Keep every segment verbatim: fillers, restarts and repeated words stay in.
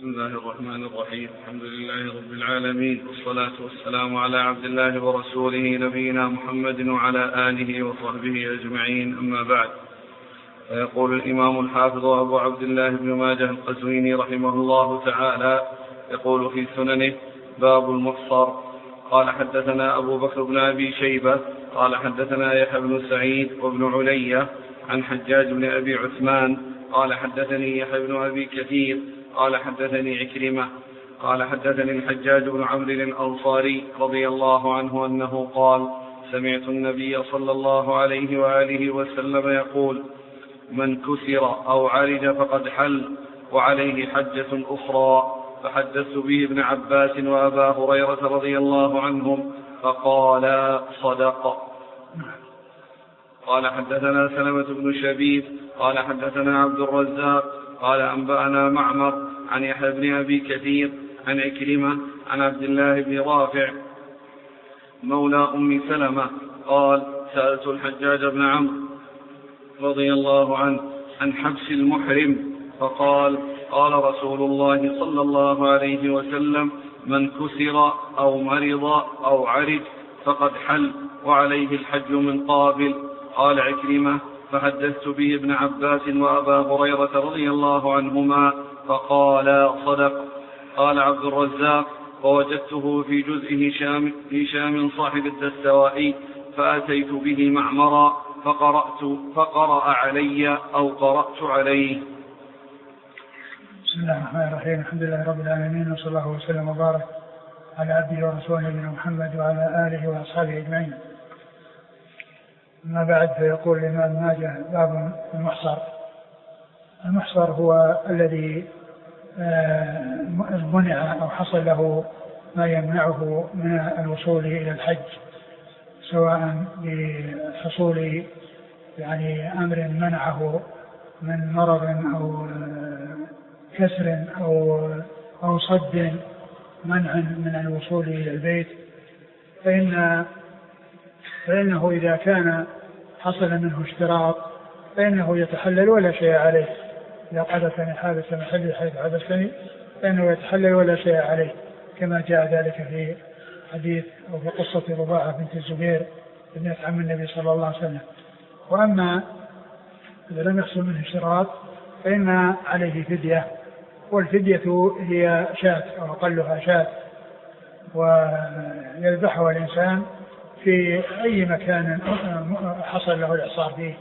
بسم الله الرحمن الرحيم. الحمد لله رب العالمين، والصلاة والسلام على عبد الله ورسوله نبينا محمد وعلى آله وصحبه أجمعين، أما بعد. فيقول الإمام الحافظ أبو عبد الله بن ماجه القزويني رحمه الله تعالى يقول في سننه: باب المحصر. قال حدثنا أبو بكر بن أبي شيبة قال حدثنا يحيى بن سعيد وابن علية عن حجاج بن أبي عثمان قال حدثني يحيى بن أبي كثير قال حدثني عكرمة قال حدثني الحجاج بن عمرو الأنصاري رضي الله عنه أنه قال: سمعت النبي صلى الله عليه وآله وسلم يقول: من كسر أو عرج فقد حل وعليه حجة أخرى. فحدثت به ابن عباس وأبا هريرة رضي الله عنهم فقالا: صدق. قال حدثنا سلمة بن شبيب قال حدثنا عبد الرزاق قال أنبأنا معمر عن يحيى بن أبي كثير عن عكرمة عن عبد الله بن رافع مولى أم سلمة قال: سألت الحجاج بن عمرو رضي الله عنه عن حبس المحرم فقال: قال رسول الله صلى الله عليه وسلم: من كسر أو مرض أو عرج فقد حل وعليه الحج من قابل. قال عكرمة: فحدثت به ابن عباس وأبا هريرة رضي الله عنهما فقالا: صدق. قال عبد الرزاق: ووجدته في جزء هشام, هشام صاحب الدستوائي فأتيت به معمرا فقرأت فقرأ علي أو قرأت عليه. بسم الله الرحمن الرحيم. الحمد لله رب العالمين، وصلى الله وسلم وبارك على عبده ورسوله نبينا محمد وعلى آله وأصحابه أجمعين. أما بعد، فيقول الإمام ماجه: باب المحصر. المحصر هو الذي منع أو حصل له ما يمنعه من الوصول إلى الحج، سواء بحصول يعني أمر منعه من مرض أو كسر أو أو صد منع من الوصول إلى البيت، فإن فإنه إذا كان حصل منه اشتراط فإنه يتحلل ولا شيء عليه. إذا حدثني حادث محلي حيث حدثني فإنه يتحلل ولا شيء عليه، كما جاء ذلك في حديث أو في قصة رباعة بنت الزبير بنت عم النبي صلى الله عليه وسلم. وأما إذا لم يحصل منه اشتراط فإن عليه فدية، والفدية هي شاة أو أقلها شاة، ويذبحها الإنسان في أي مكان حصل له الإعصار فيه،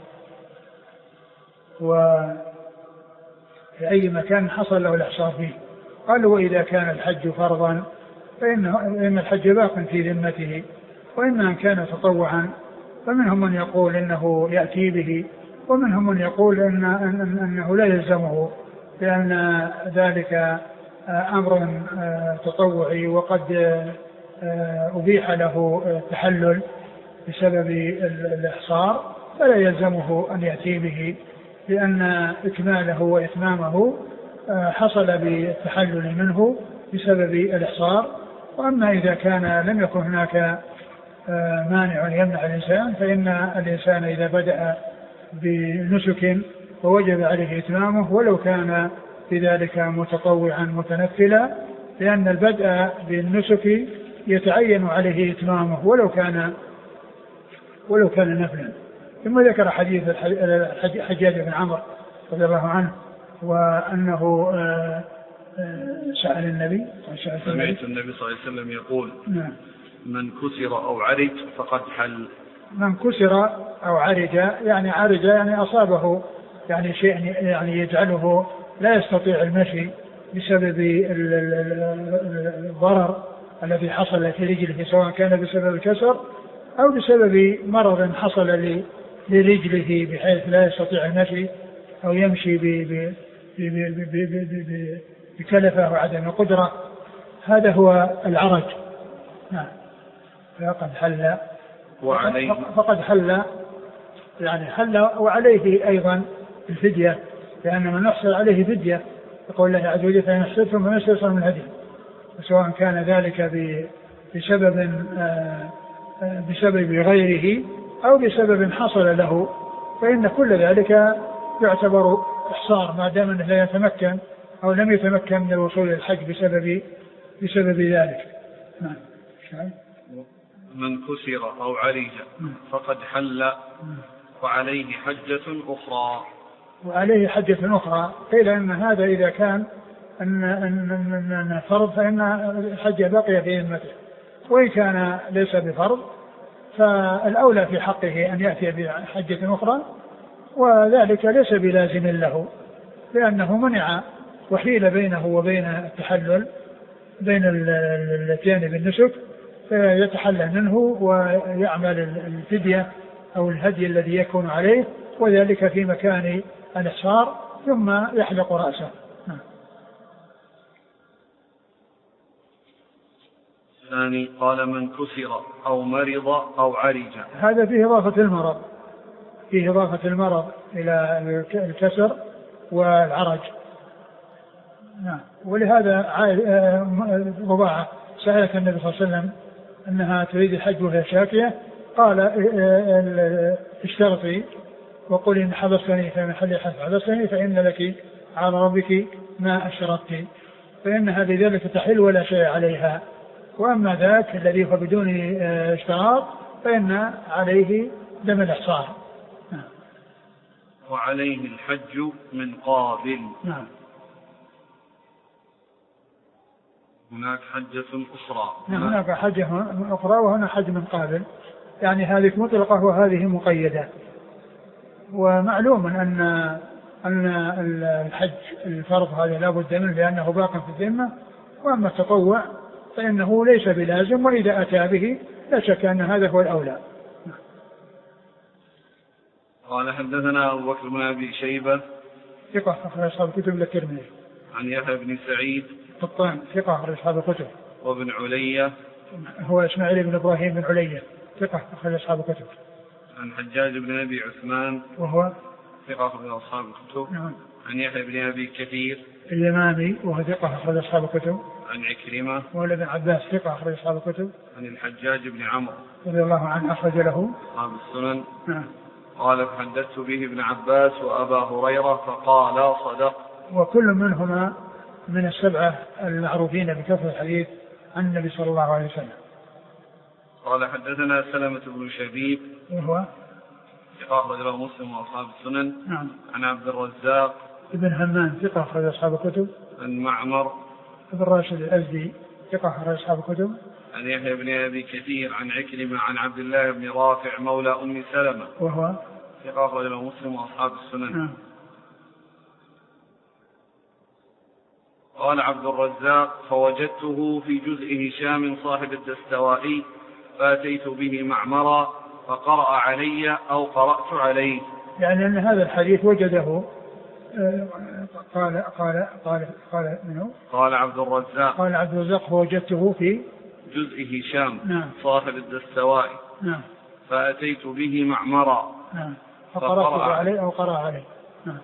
وفي أي مكان حصل له الإعصار فيه. قالوا: وإذا كان الحج فرضا فإن الحج باق في ذمته، وإما أن كان تطوعا فمنهم من يقول إنه يأتي به، ومنهم من يقول إن أنه لا يلزمه، لأن ذلك أمر تطوعي وقد أبيح له التحلل بسبب الإحصار، فلا يلزمه أن يأتي به، لأن إكماله وإتمامه حصل بالتحلل منه بسبب الإحصار. وأما إذا كان لم يكن هناك مانع يمنع الإنسان، فإن الإنسان إذا بدأ بنسك فوجب عليه إتمامه ولو كان بذلك متطوعا متنفلا، لأن البدء بالنسك يتعين عليه إتمامه ولو كان ولو كان نفلا. ثم ذكر حديث حجاج بن عمرو رضي الله عنه، وأنه سأل النبي سمعت النبي صلى الله عليه وسلم يقول: نعم. من كسر أو عرج فقد حل. من كسر أو عرج يعني عرج يعني أصابه يعني شيء يعني يجعله لا يستطيع المشي بسبب الضرر الذي حصل في رجله، سواء كان بسبب الكسر أو بسبب مرض حصل لرجله بحيث لا يستطيع المشي أو يمشي بكلفة وعدم قدرة. هذا هو العرج. نعم. فقد حل وعليه فقد حل يعني حل وعليه أيضا الفدية، لأن من يحصل عليه فدية يقول الله عز وجل: فإن أحسنتم فمن استيسر من الهدي. وسواء كان ذلك بسبب بسبب غيره أو بسبب حصل له، فإن كل ذلك يعتبر إحصار ما دام أنه لا يتمكن أو لم يتمكن من الوصول إلى الحج بسبب بسبب ذلك. نعم. من كسر أو عرج فقد حل وعليه حجة أخرى. وعليه حجة أخرى قيل أن هذا إذا كان أن أن فرض فإن الحج بقي في ذمته، وإن كان ليس بفرض فالأولى في حقه أن يأتي بحجة أخرى، وذلك ليس بلازم له لأنه منع وحيل بينه وبين التحلل بين الاتيان بالنسك، فيتحلل منه ويعمل الفدية أو الهدي الذي يكون عليه، وذلك في مكان الإحصار، ثم يحلق رأسه. الثاني قال من كسر أو مرض أو عرج. هذا فيه إضافة المرض، فيه إضافة المرض إلى الكسر والعرج. نعم. ولهذا رباعة سألت النبي صلى الله عليه وسلم أنها تريد الحج وهي شاكية، قال اشترطي وقولي إن حبستني فمن حل حج حبستني فإن لك على ربك ما أشرطت، فإنها بذلك تحل ولا شيء عليها. وأما ذاك الذي هو بدون اشتراط فإن عليه دم الإحصار. وعليه الحج من قابل. نعم. هناك حجة أخرى. نعم هناك حجة أخرى وهنا حج من قابل، يعني هذه مطلقة وهذه مقيدة. ومعلوم أن أن الحج الفرض هذا لا بد منه لأنه باق في الذمة، وأما التطوع فإنه ليس بلازم، وإذا أتى به لا شك أن هذا هو الأولى. قال حدثنا أبو بكر بن أبي شيبة ثقة أخرج أصحاب الكتب للترمذي. عن يحيى بن سعيد قطان ثقة أخرج أصحاب الكتب. وابن علية هو إسماعيل بن إبراهيم بن علية ثقة أخرج أصحاب الكتب. عن حجاج بن أبي عثمان وهو ثقة أخرج أصحاب الكتب. نعم. عن يحيى بن أبي كثير اليمامي وهو ثقة أخرج أصحاب الكتب. عن عكرمة وولد بن عباس ثقة أخرج أصحاب الكتب. عن الحجاج بن عمرو رضي الله عنه أخرج له أصحاب السنن. نعم. قال فحدثت به ابن عباس وأبا هريرة فقال صدق. وكل منهما من السبعة المعروفين بكثرة الحديث عن النبي صلى الله عليه وسلم. قال حدثنا سلمة بن شبيب وهو ثقة أخرج له مسلم وأصحاب السنن. نعم. عن عبد الرزاق ابن همام ثقة أخرج أصحاب الكتب. عن معمر ابن راشد الأزدي ثقة أخرج أصحاب الكتب. عن يحيى بن أبي كثير عن عكرمة عن عبد الله بن رافع مولى أم سلمة وهو ثقة أخرج له مسلم وأصحاب السنن. نعم. قال عبد الرزاق فوجدته في جزء هشام صاحب الدستوائي فأتيت به معمرا فقرأ علي أو قرأت عليه. يعني أن هذا الحديث وجده قال قال قال قال منه قال عبد الرزاق قال عبد الرزاق فوجدته في جزء هشام نعم. صاحب الدستوائي نعم. فأتيت به معمرا نعم. فقرأت عليه أو قرأ عليه. نعم.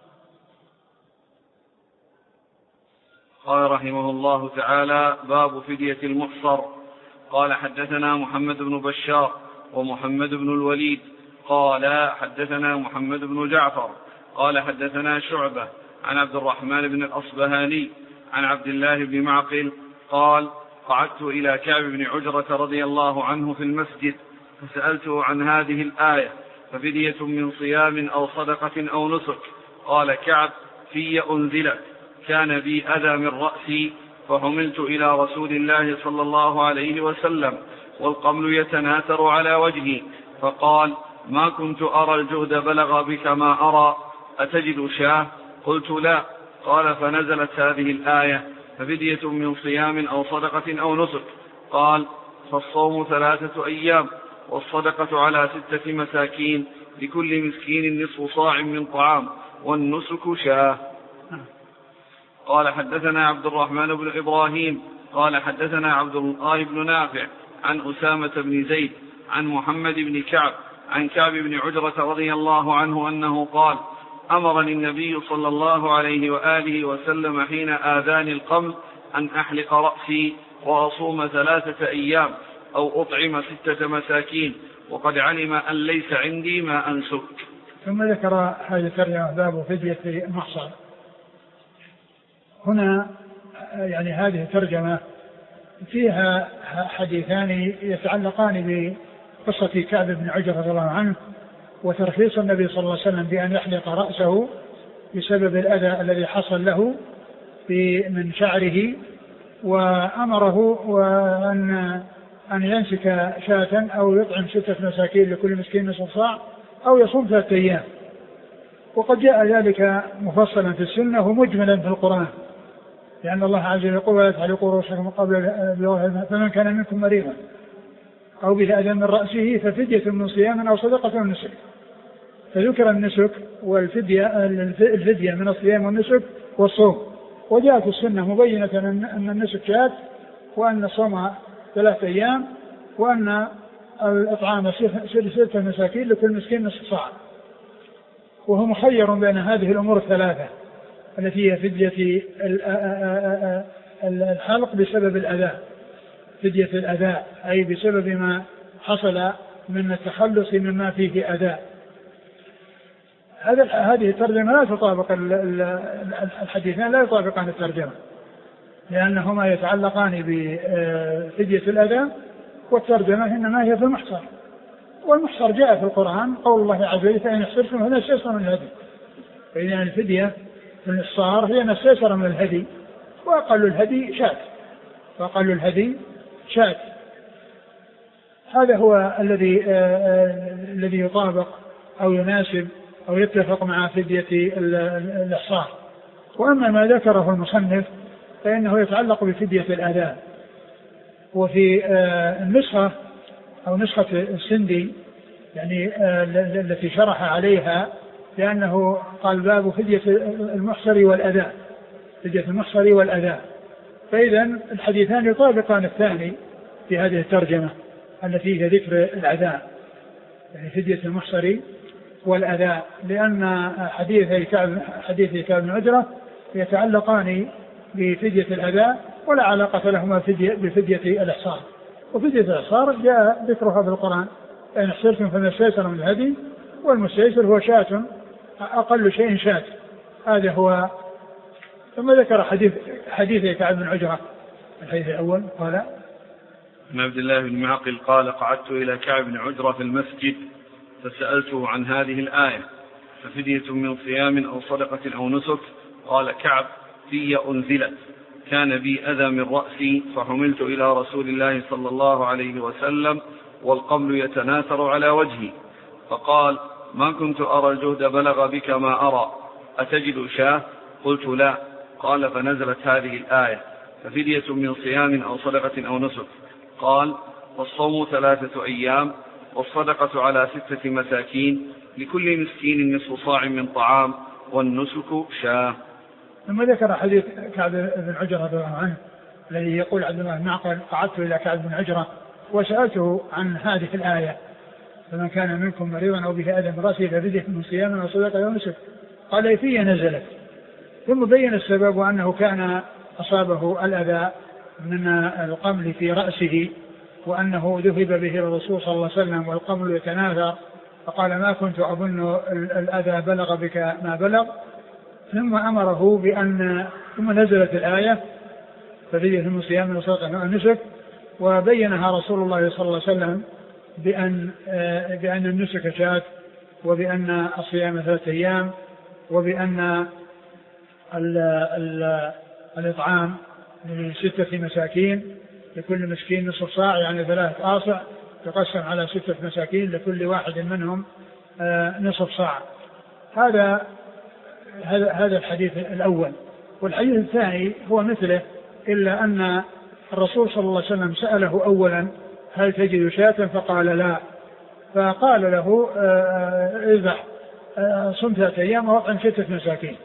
قال رحمه الله تعالى باب فدية المحصر. قال حدثنا محمد بن بشار ومحمد بن الوليد قال حدثنا محمد بن جعفر قال حدثنا شعبة عن عبد الرحمن بن الأصبهاني عن عبد الله بن معقل قال قعدت إلى كعب بن عجرة رضي الله عنه في المسجد فسألته عن هذه الآية ففدية من صيام أو صدقة أو نسك. قال كعب في أنزلت كان بي أذى من رأسي فحملت إلى رسول الله صلى الله عليه وسلم والقمل يتناثر على وجهي فقال ما كنت أرى الجهد بلغ بك ما أرى أتجد شاه؟ قلت لا. قال فنزلت هذه الآية ففدية من صيام أو صدقة أو نسك. قال فالصوم ثلاثة أيام والصدقة على ستة مساكين لكل مسكين نصف صاع من طعام والنسك شاه. قال حدثنا عبد الرحمن بن إبراهيم قال حدثنا عبد الله بن نافع عن أسامة بن زيد عن محمد بن كعب عن كعب بن عجرة رضي الله عنه أنه قال أمرني النبي صلى الله عليه وآله وسلم حين آذاني القمل أن أحلق رأسي وأصوم ثلاثة أيام أو أطعم ستة مساكين وقد علم أن ليس عندي ما أنسك. ثم ذكر هذه الترجمة باب فدية المحصر. هنا يعني هذه ترجمة فيها حديثان يتعلقان بقصة كعب بن عجرة رضي الله عنه وترخيص النبي صلى الله عليه وسلم بأن يحلق رأسه بسبب الأذى الذي حصل له من شعره، وأمره وأن أن ينسك شاة أو يطعم ستة مساكين لكل مسكين نصف صاع أو يصوم ثلاثة أيام. وقد جاء ذلك مفصلا في السنة ومجملا في القرآن، لأن الله عز وجل يقول ولا تحلقوا رؤوسكم قبل البلوغ فمن كان منكم مريضا أو به أذى من رأسه ففدية من صيام أو صدقة من نسك. فذكر النسك والفدية الفدية من الصيام والنسك والصوم، وجاءت السنة مبينة أن النسك شاة وأن الصوم ثلاثة أيام وأن الإطعام ستة مساكين لكل مسكين نصف صاع. وهو مخير بين هذه الأمور الثلاثة التي هي فدية الحلق بسبب الأذى، فدية الأذى أي بسبب ما حصل من التخلص مما فيه أذى. هذا هذه الترجمة لا تطابق الحديثان، لا يطابقان الترجمة، لأنهما يتعلقان بفدية الأذى، والترجمة إنما هي في المحصر، والمحصر جاء في القرآن قول الله عز وجل فإن احصرتم فما استيسر من الهدي، فإن الفدية في الإحصار هي ما استيسر من الهدي، وأقل الهدي شاة، وأقل الهدي شاة. هذا هو الذي الذي يطابق أو يناسب أو يتفق مع فدية الإحصار. وأما ما ذكره المصنف فإنه يتعلق بفدية الأذى. وفي النسخة أو نسخة السندي يعني التي شرح عليها، لأنه قال باب فدية المحصر والأذى، فدية المحصر والأذى، فإذا الحديثان يطابقان الثاني في هذه الترجمة التي هي ذكر الأذى، يعني فدية المحصر والأذى، لأن حديث كعب حديث كعب بن عجرة يتعلقان بفدية الأذى ولا علاقة لهما بفدية الإحصار. وفدية الإحصار جاء ذكرها في القرآن فإن احصرتم فما استيسر من الهدي، والمستيسر هو شاة، أقل شيء شاة. هذا هو. ثم ذكر حديث حديث كعب بن عجرة الحديث الأول قال عن عبد الله بن معقل قال قعدت إلى كعب بن عجرة في المسجد فسألته عن هذه الآية ففدية من صيام أو صدقة أو نسك. قال كعب في أنزلت كان بي أذى من رأسي فحملت إلى رسول الله صلى الله عليه وسلم والقبل يتناثر على وجهي فقال ما كنت أرى الجهد بلغ بك ما أرى أتجد شاه؟ قلت لا. قال فنزلت هذه الآية ففدية من صيام أو صدقة أو نسك. قال والصوم ثلاثة أيام والصدقة على ستة مساكين لكل مسكين نصف صاع من طعام والنسك شاه. ثم ذكر حديث كعب بن عجرة رضي الله عنه الذي يقول عبد الله بن معقل قعدت إلى كعب بن عجرة وسألته عن هذه الآية فمن كان منكم مريضا أو به أذى من رأسه ففدية من صيام أو صدقة أو نسك. قال فيه نزلت، ثم بين السبب وأنه كان أصابه الأذى من القمل في رأسه وأنه ذهب به الرسول صلى الله عليه وسلم والقمل يتناثر، فقال ما كنت أظن الأذى بلغ بك ما بلغ. ثم أمره بأن ثم نزلت الآية ففدية من صيام وصدقة أو نسك، وبينها رسول الله صلى الله عليه وسلم بأن بأن النسك شاة، وبأن الصيام ثلاثة أيام، وبأن ال ال الإطعام لستة مساكين لكل مسكين نصف صاع، يعني ثلاثة آصع تقسم على ستة مساكين لكل واحد منهم نصف صاع. هذا هذا هذا الحديث الأول. والحديث الثاني هو مثله، إلا أن الرسول صلى الله عليه وسلم سأله أولا هل تجد شاة؟ فقال لا، فقال له اذبح صم ثلاثة أيام وأطعم ستة مساكين،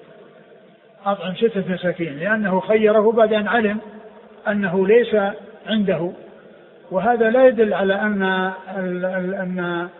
أطعم ستة مساكين، لأنه خيره بعد أن علم أنه ليس عنده. وهذا لا يدل على أن أن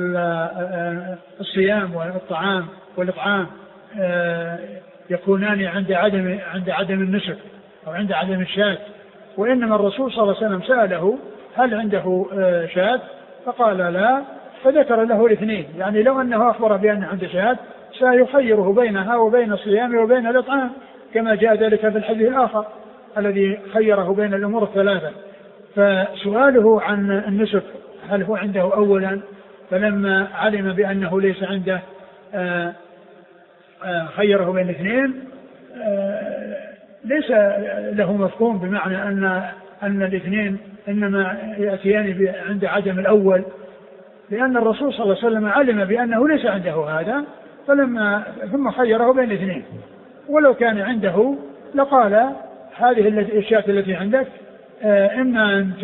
الصيام والطعام والإطعام يكونان عند عدم عند عدم النسك أو عند عدم الشاة، وإنما الرسول صلى الله عليه وسلم سأله هل عنده شاة؟ فقال لا، فذكر له الاثنين، يعني لو أنه أخبر بأن عنده شاة سيخيره بينها وبين الصيام وبين الإطعام، كما جاء ذلك في الحديث الآخر الذي خيره بين الأمور الثلاثة. فسؤاله عن النسك هل هو عنده أولا فلما علم بأنه ليس عنده آآ آآ خيره بين اثنين، ليس له مفهوم بمعنى أن أن الاثنين إنما يأتيان عند عدم الأول، لأن الرسول صلى الله عليه وسلم علم بأنه ليس عنده هذا فلما ثم خيره بين اثنين، ولو كان عنده لقال هذه الأشياء التي عندك إما أن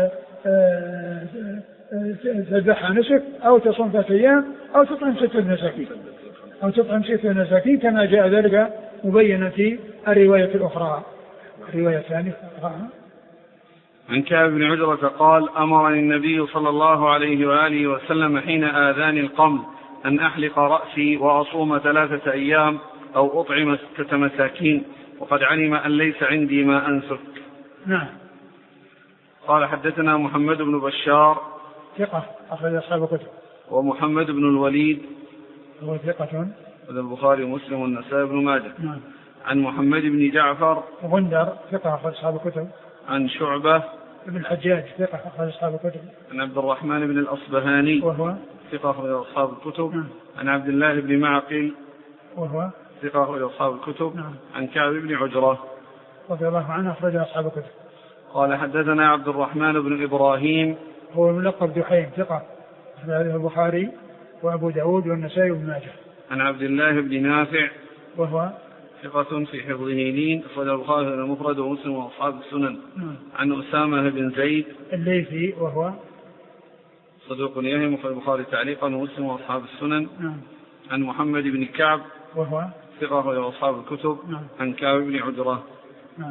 تذبحها نسك أو تصوم ثلاثة أيام أو تطعم ستة مساكين أو تطعم ستة مساكين كما جاء ذلك مبينا في الرواية الأخرى. الرواية الثانية عن كعب بن عجرة قال أمرني النبي صلى الله عليه وآله وسلم حين آذاني القمل أن أحلق رأسي وأصوم ثلاثة أيام أو أطعم ستة مساكين وقد علم أن ليس عندي ما أنسك. نعم. قال حدثنا محمد بن بشار ثقة أخرج أصحاب الكتب. ومحمد بن الوليد هو ثقة البخاري ومسلم والنسائي بن ماجه. نعم. عن محمد بن جعفر غندر ثقة أخرج أصحاب الكتب. عن شعبة ابن الحجاج ثقة أخرج أصحاب الكتب. عن عبد الرحمن بن الأصبهاني وهو ثقة أخرج أصحاب الكتب. نعم. عن عبد الله بن معقل وهو ثقة أخرج أصحاب الكتب. نعم. عن كعب بن عجرة رضي الله عنه أخرج أصحاب الكتب. قال حدثنا عبد الرحمن بن إبراهيم هو ملقب دحيم ثقة أخرج البخاري وأبو داود والنسائي وابن ماجه. عن عبد الله بن نافع وهو ثقة في حفظه لين أخرج البخاري المفرد ومسلم وأصحاب السنن. نعم. عن أسامة بن زيد الليثي وهو صدوق يهم أخرج البخاري تعليقا ومسلم وأصحاب السنن. نعم. عن محمد بن كعب وهو ثقة أخرج أصحاب الكتب. نعم. عن كعب بن عجرة. نعم.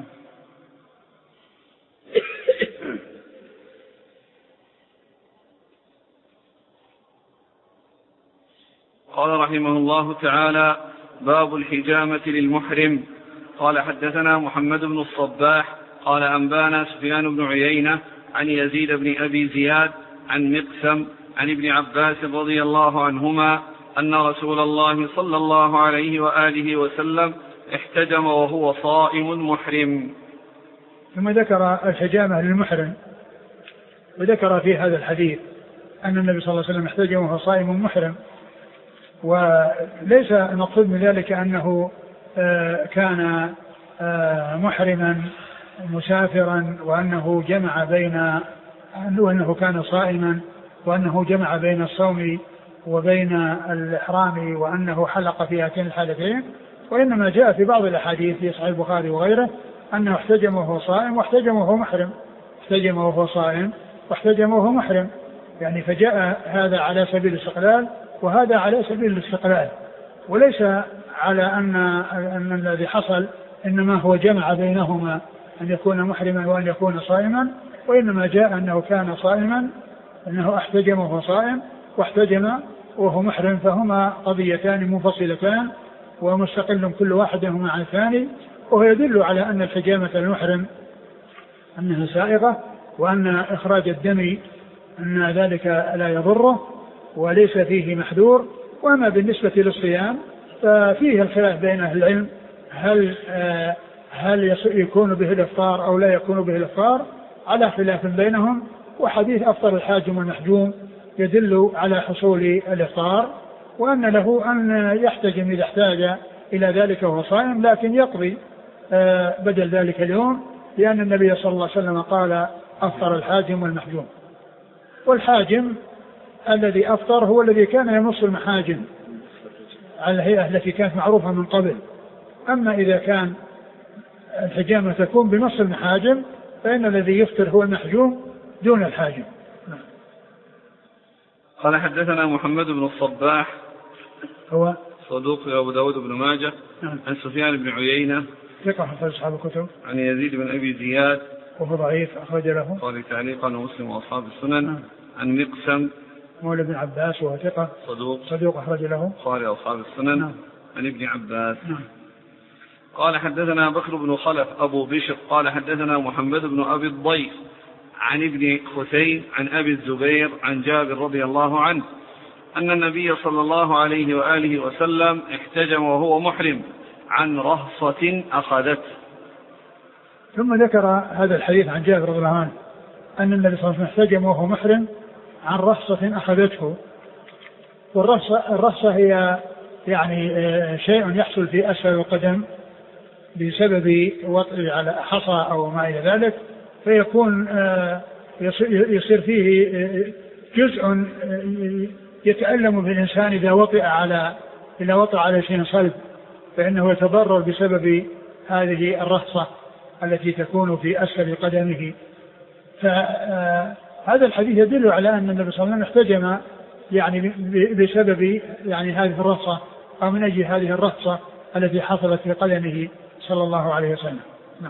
قال رحمه الله تعالى باب الحجامة للمحرم. قال حدثنا محمد بن الصباح قال أنبانا سفيان بن عيينة عن يزيد بن أبي زياد عن مقسم عن ابن عباس رضي الله عنهما أن رسول الله صلى الله عليه وآله وسلم احتجم وهو صائم محرم. ثم ذكر الحجامة للمحرم وذكر في هذا الحديث أن النبي صلى الله عليه وسلم احتجم وهو صائم محرم، وليس المقصود من ذلك أنه كان محرما مسافرا وأنه جمع بين أنه كان صائما وأنه جمع بين الصوم وبين الإحرام وأنه حلق في هاتين الحالتين، وإنما جاء في بعض الأحاديث في صحيح البخاري وغيره أنه احتجم وهو صائم واحتجم وهو محرم، احتجم وهو صائم واحتجم وهو محرم، يعني فجاء هذا على سبيل الاستقلال وهذا على سبيل الاستقلال، وليس على أن, أن الذي حصل إنما هو جمع بينهما أن يكون محرما وأن يكون صائما، وإنما جاء أنه كان صائما أنه احتجم وهو صائم واحتجم وهو محرم، فهما قضيتان منفصلتان ومستقل كل واحد منهما عن الثاني، وهو يدل على أن الحجامة المحرم أنها سائغة وأن إخراج الدم أن ذلك لا يضره وليس فيه محذور. وأما بالنسبة للصيام ففيه الخلاف بين أهل العلم هل آه هل يكون به الإفطار أو لا يكون به الإفطار على خلاف بينهم، وحديث أفطر الحاجم والمحجوم يدل على حصول الإفطار وأن له أن يحتجم إذا احتاج إلى ذلك وهو صائم، لكن يقضي آه بدل ذلك اليوم، لأن النبي صلى الله عليه وسلم قال أفطر الحاجم والمحجوم، والحاجم الذي أفطر هو الذي كان يمص المحاجم على الهيئة التي كانت معروفة من قبل. أما إذا كان الحجامة تكون بمص المحاجم فإن الذي يفطر هو المحجوم دون الحاجم. قال حدثنا محمد بن الصباح هو صدوق أبو داود بن ماجه. نعم. عن سفيان بن عيينة ثقة أخرج أصحاب الكتب. عن يزيد بن أبي زياد وهو ضعيف أخرج له قال تعليقا ومسلم وأصحاب السنن. نعم. عن مقسم مولى بن عباس وهو ثقة صدوق صدوق أخرج له قال أصحاب السنن. نعم. عن ابن عباس. نعم. قال حدثنا بكر بن خلف أبو بشر قال حدثنا محمد بن أبي الضيف عن ابن حسين عن أبي الزبير عن جابر رضي الله عنه أن النبي صلى الله عليه وآله وسلم احتجم وهو محرم عن رهصة أخذته. ثم ذكر هذا الحديث عن جابر رضي الله عنه أن النبي صلى الله عليه وسلم احتجم وهو محرم عن رهصة أخذته. والرهصة الرهصة هي يعني شيء يحصل في أسفل القدم بسبب وطئ على حصى أو ما إلى ذلك، فيكون يصير فيه جزء يتألم في الإنسان إذا وطئ على إذا وطئ على شيء صلب، فإنه يتضرر بسبب هذه الرهصة التي تكون في أسفل قدمه. فهذا الحديث يدل على أن النبي صلى الله عليه وسلم احتجم يعني بسبب يعني هذه الرهصة أو من أجل هذه الرهصة التي حصلت في قدمه صلى الله عليه وسلم. نعم.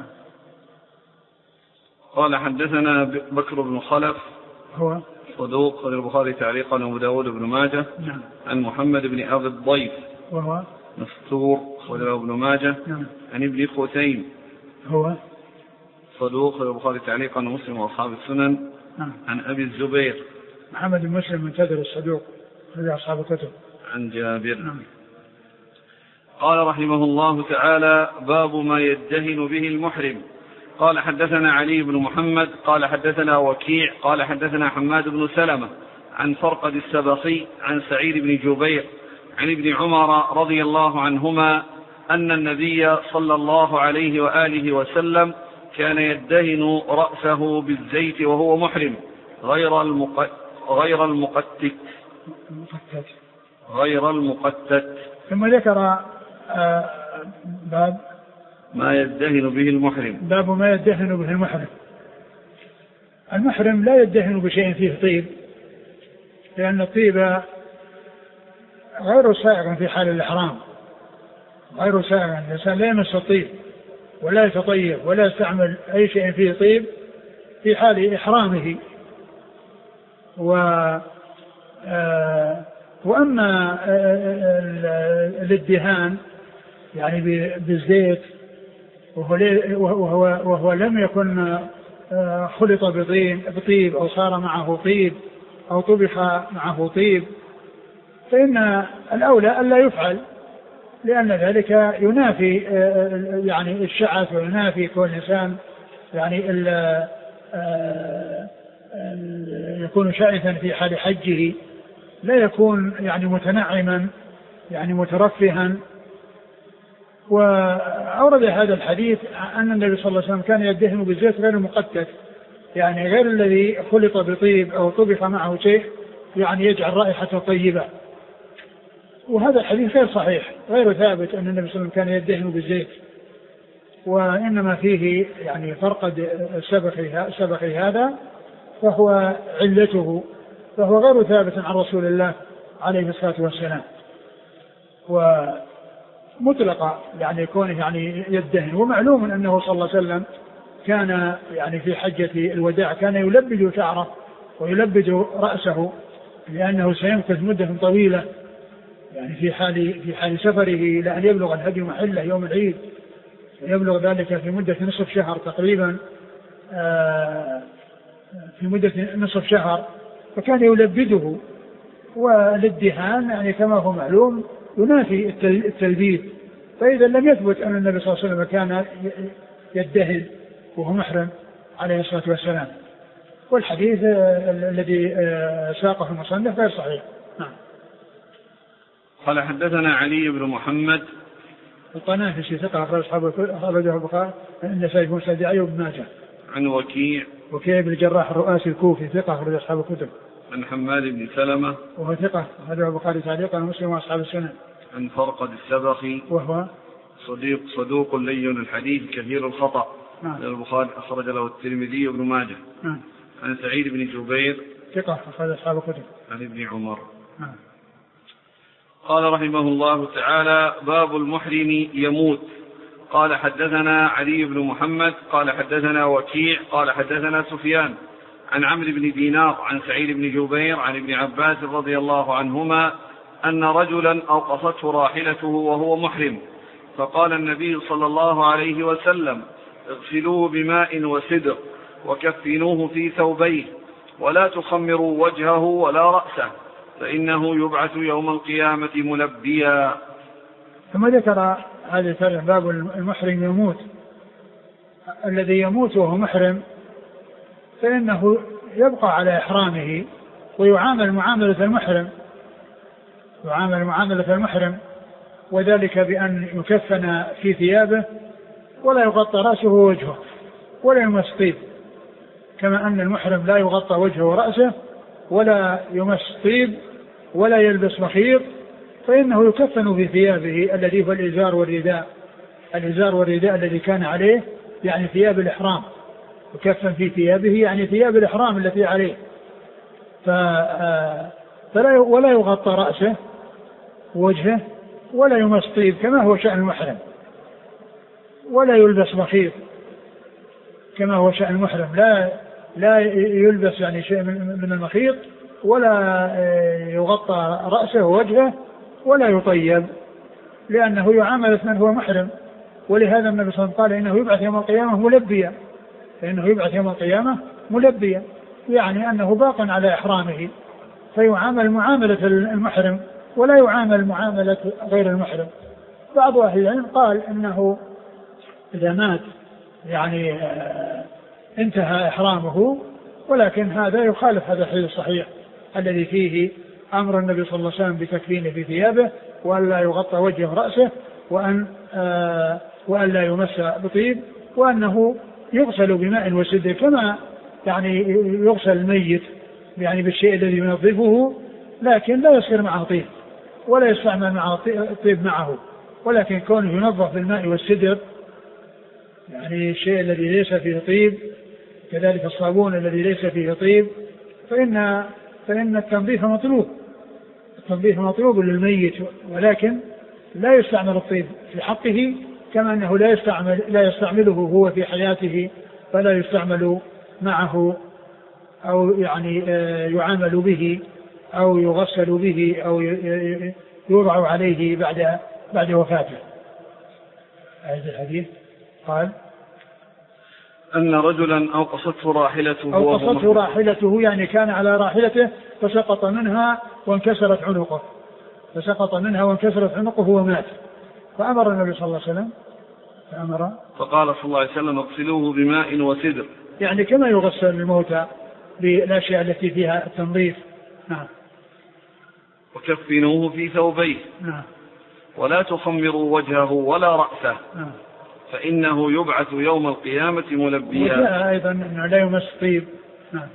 قال حدثنا بكر بن خلف هو صدوق خرج البخاري تعليقا وأبو داود بن ماجه. نعم. عن محمد بن أبي الضيف وهو مستور خرج ابن ماجه. نعم. عن ابن ختيم هو صدوق خرج البخاري تعليقا ومسلم وأصحاب السنن. نعم. عن أبي الزبير محمد بن مسلم منتدر الصدوق خرج أصحاب الكتب. عن جابر. نعم. قال رحمه الله تعالى: باب ما يدهن به المحرم. قال حدثنا علي بن محمد قال حدثنا وكيع قال حدثنا حماد بن سلمة عن فرقد السبخي عن سعيد بن جبير عن ابن عمر رضي الله عنهما أن النبي صلى الله عليه وآله وسلم كان يدهن رأسه بالزيت وهو محرم غير المق... غير المقتت غير المقتت. ثم ذكر آه باب ما يدهن به المحرم. باب ما يدهن به المحرم. المحرم لا يدهن بشيء فيه طيب، لأن الطيب غير سائغ في حال الإحرام، غير سائغ. الإنسان لا يمس الطيب ولا يتطيب ولا يستعمل أي شيء فيه طيب في حال إحرامه. و آه وأما الادهان يعني بالزيت وهو, وهو, وهو لم يكن خلط بطيب أو صار معه طيب أو طبخ معه طيب، فإن الأولى ألا يفعل، لأن ذلك ينافي يعني الشعث وينافي كون الإنسان يعني يكون شائثا في حال حجه، لا يكون يعني متنعما يعني مترفها. وأورد هذا الحديث أن النبي صلى الله عليه وسلم كان يدهن بالزيت غير المقتت، يعني غير الذي خلط بطيب أو طبخ معه شيء يعني يجعل رائحته طيبة. وهذا الحديث غير صحيح، غير ثابت أن النبي صلى الله عليه وسلم كان يدهن بالزيت، وإنما فيه يعني فرقد سبخي هذا فهو علته، فهو غير ثابت عن رسول الله عليه الصلاة والسلام. ومطلقة يعني كونه يعني يدهن. ومعلوم أنه صلى الله عليه وسلم كان يعني في حجة الوداع كان يلبد شعره ويلبد رأسه، لأنه سيمكث مدة طويلة يعني في حال في حال سفره لأن يبلغ الهدي محله يوم العيد، يبلغ ذلك في مدة نصف شهر تقريبا، في مدة نصف شهر، فكان يلبده. والادهان يعني كما هو معلوم ينافي التلبيد، فإذا لم يثبت أن النبي صلى الله عليه وسلم كان يدهن وهو محرم عليه الصلاة والسلام. والحديث الذي ساقه المصنف غير صحيح. نعم. قال حدثنا علي بن محمد الطنافسي ثقة أخرج أصحابه أخرجه البخاري النسائي بن سعد وابن ماجه. عن وكيع وكيع بن الجراح الرؤاسي الكوفي ثقة أخرج أصحاب الكتب. عن حماد بن سلمة وهو ثقة أخرجه البخاري تعليقا ومسلم وأصحاب السنن. عن فرقد السبخي وهو صديق صدوق لين الحديث كثير الخطأ. نعم. البخاري أخرج له الترمذي وابن ماجه. نعم. عن سعيد بن جبير ثقة أخرج أصحاب الكتب. عن ابن عمر. نعم. قال رحمه الله تعالى: باب المحرم يموت. قال حدثنا علي بن محمد قال حدثنا وكيع قال حدثنا سفيان عن عمرو بن دينار عن سعيد بن جبير عن ابن عباس رضي الله عنهما أن رجلا أوقفته راحلته وهو محرم، فقال النبي صلى الله عليه وسلم: اغسلوه بماء وسدر وكفنوه في ثوبيه ولا تخمروا وجهه ولا رأسه، فإنه يبعث يوم القيامة ملبيا. ثم ذكر هذه الترجمة باب المحرم يموت. الذي يموت وهو محرم فإنه يبقى على إحرامه ويعامل معاملة المحرم، يعامل معاملة المحرم، وذلك بأن يكفن في ثيابه ولا يغطى رأسه ووجهه ولا يمس طيب، كما أن المحرم لا يغطى وجهه ورأسه ولا يمس طيب ولا يلبس مخيط، فإنه يكفن في ثيابه الذي هو الإزار والرداء، الإزار والرداء الذي كان عليه يعني ثياب الإحرام، يكفن في ثيابه يعني ثياب الإحرام التي عليه، فلا ولا يغطى رأسه ووجهه ولا يمس طيب كما هو شأن المحرم، ولا يلبس مخيط كما هو شأن المحرم، لا لا يلبس يعني شيء من المخيط ولا يغطى رأسه ووجهه ولا يطيب، لأنه يعامل من هو محرم. ولهذا النبي صلى الله عليه وسلم قال إنه يبعث يوم القيامة ملبيا، فإنه يبعث يوم القيامة ملبيا، يعني أنه باق على إحرامه، فيعامل معاملة المحرم ولا يعامل معاملة غير المحرم. بعض أهل العلم قال إنه إذا مات يعني انتهى إحرامه، ولكن هذا يخالف هذا الحديث الصحيح الذي فيه أمر النبي صلى الله عليه وسلم بتكفينه في ثيابه وأن لا يغطى وجهه رأسه وأن آه وأن لا يمس بطيب، وأنه يغسل بماء وسدر كما يعني يغسل الميت يعني بالشيء الذي ينظفه، لكن لا يصير معه طيب ولا يستعمل معه الطيب معه، ولكن كونه ينظف بالماء والسدر يعني الشيء الذي ليس فيه طيب، كذلك الصابون الذي ليس فيه طيب، فإن فإن التنظيف مطلوب، التنظيف مطلوب للميت، ولكن لا يستعمل الطيب في حقه كما أنه لا يستعمل لا يستعمله هو في حياته، فلا يستعمل معه أو يعني يعامل به أو يغسل به أو يوضع عليه بعد بعد وفاته. هذا الحديث قال أن رجلا أوقصته راحلته أوقصته راحلته يعني كان على راحلته فسقط منها وانكسرت عنقه فسقط منها وانكسرت عنقه ومات، فأمر النبي صلى الله عليه وسلم فأمر فقال صلى الله عليه وسلم اغسلوه بماء وسدر، يعني كما يغسل الموتى بالأشياء التي فيها التنظيف. نعم. وكفنوه في ثوبيه. نعم. ولا تخمروا وجهه ولا رأسه. نعم. فإنه يبعث يوم القيامة ملبيا. وجاء أيضا أنه لا يمس طيب. نعم.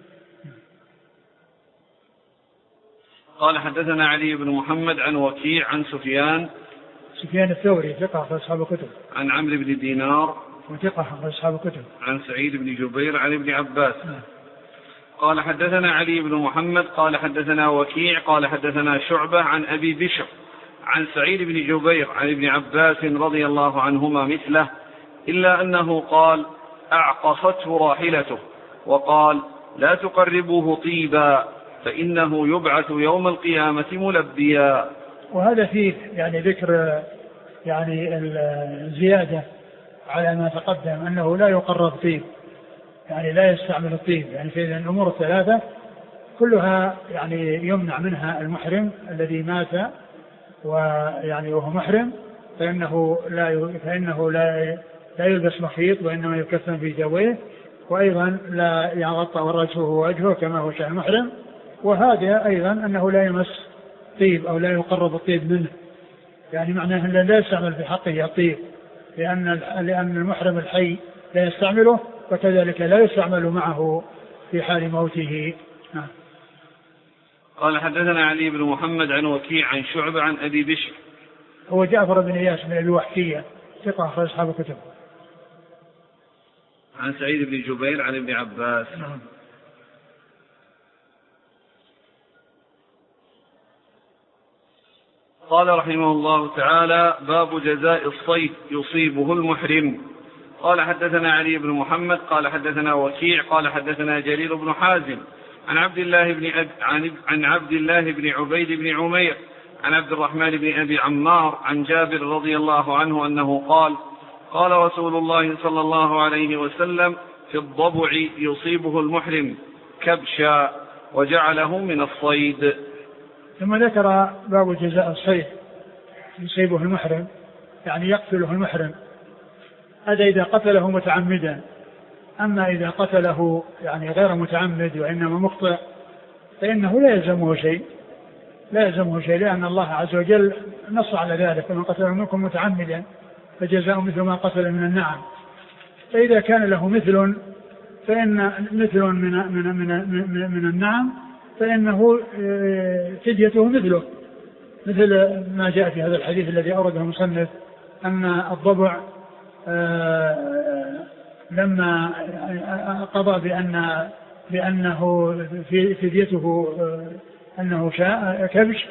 قال حدثنا علي بن محمد عن وكيع عن سفيان سفيان الثوري ثقة في أصحاب الكتب، عن عمرو بن دينار وثقة في أصحاب الكتب، عن سعيد بن جبير عن ابن عباس. نعم. قال حدثنا علي بن محمد قال حدثنا وكيع قال حدثنا شعبة عن أبي بشر عن سعيد بن جبير عن ابن عباس رضي الله عنهما مثله، إلا أنه قال أعقصته راحلته، وقال لا تقربوه طيبا فإنه يبعث يوم القيامة ملبيا. وهذا فيه يعني ذكر يعني الزيادة على ما تقدم أنه لا يقرب طيب، يعني لا يستعمل الطيب، يعني في الأمور الثلاثة كلها يعني يمنع منها المحرم الذي مات ويعني وهو محرم، فإنه لا فإنه لا لا يلبس مخيط وإنما يكفن في جويه، وأيضا لا يغطى وجهه ووجهه كما هو شأن المحرم، وهذا أيضا أنه لا يمس طيب أو لا يقرب الطيب منه، يعني معناه أنه لا يستعمل في حقه الطيب، لأن لأن المحرم الحي لا يستعمله، وكذلك لا يستعمل معه في حال موته. نعم. قال حدثنا علي بن محمد عن وكيع عن شعبة عن أبي بشر هو جعفر بن إياس من أبي وحشية ثقة في أصحاب الكتب، عن سعيد بن جبير عن ابن عباس. نعم. قال رحمه الله تعالى باب جزاء الصيد يصيبه المحرم. قال حدثنا علي بن محمد قال حدثنا وكيع قال حدثنا جرير بن حازم عن عبد الله بن أب... عن... عن عبد الله بن عبيد بن عمير عن عبد الرحمن بن أبي عمار عن جابر رضي الله عنه أنه قال قال رسول الله صلى الله عليه وسلم في الضبع يصيبه المحرم كبشا وجعله من الصيد. ثم ذكر باب جزاء الصيد، يصيبه المحرم يعني يقتله المحرم، هذا إذا قتله متعمدا. أما إذا قتله يعني غير متعمد وإنما مخطئ فإنه لا يلزمه شيء، لا يلزمه شيء لأن الله عز وجل نص على ذلك: فمن قتل منكم متعمدا فجزاء مثل ما قتل من النعم. فإذا كان له مثل فإن مثل من من من من, من النعم فإنه فديته مثله، مثل ما جاء في هذا الحديث الذي أورده المصنف أن الضبع لما قضى بأن بأنه في فديته أنه شاء كبش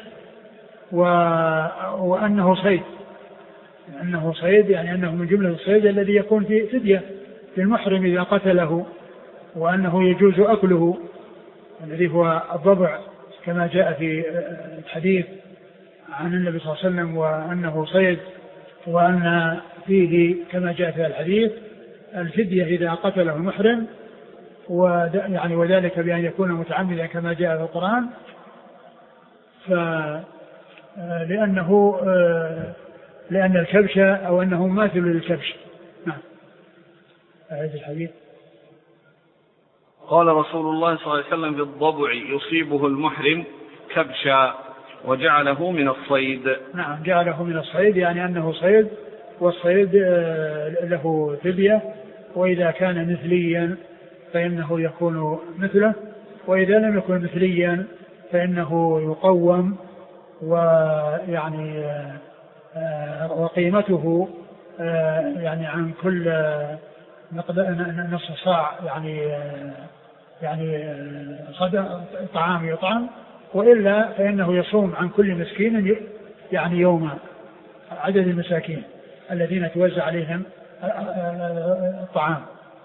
وأنه صيد، أنه صيد يعني أنه من جملة الصيد الذي يكون في فدية للمحرم إذا قتله، وأنه يجوز أكله الذي هو الضبع كما جاء في الحديث عن النبي صلى الله عليه وسلم وأنه صيد، وأن فيه كما جاء في الحديث الفدية إذا قتله المحرم، ويعني وذلك بأن يكون متعمدا كما جاء في القرآن، لأنه لأن الكبش أو أنه ماثل للكبش. نعم. هذا الحديث. قال رسول الله صلى الله عليه وسلم: بالضبع يصيبه المحرم كبشا وجعله من الصيد. نعم، جعله من الصيد يعني أنه صيد، والصيد له فدية، وإذا كان مثليا فإنه يكون مثله، وإذا لم يكن مثليا فإنه يقوم ويعني وقيمته يعني عن كل نصف صاع يعني يعني صدق طعام يطعم، وإلا فإنه يصوم عن كل مسكين يعني يوما، عدد المساكين الذين توزع عليهم الطعام.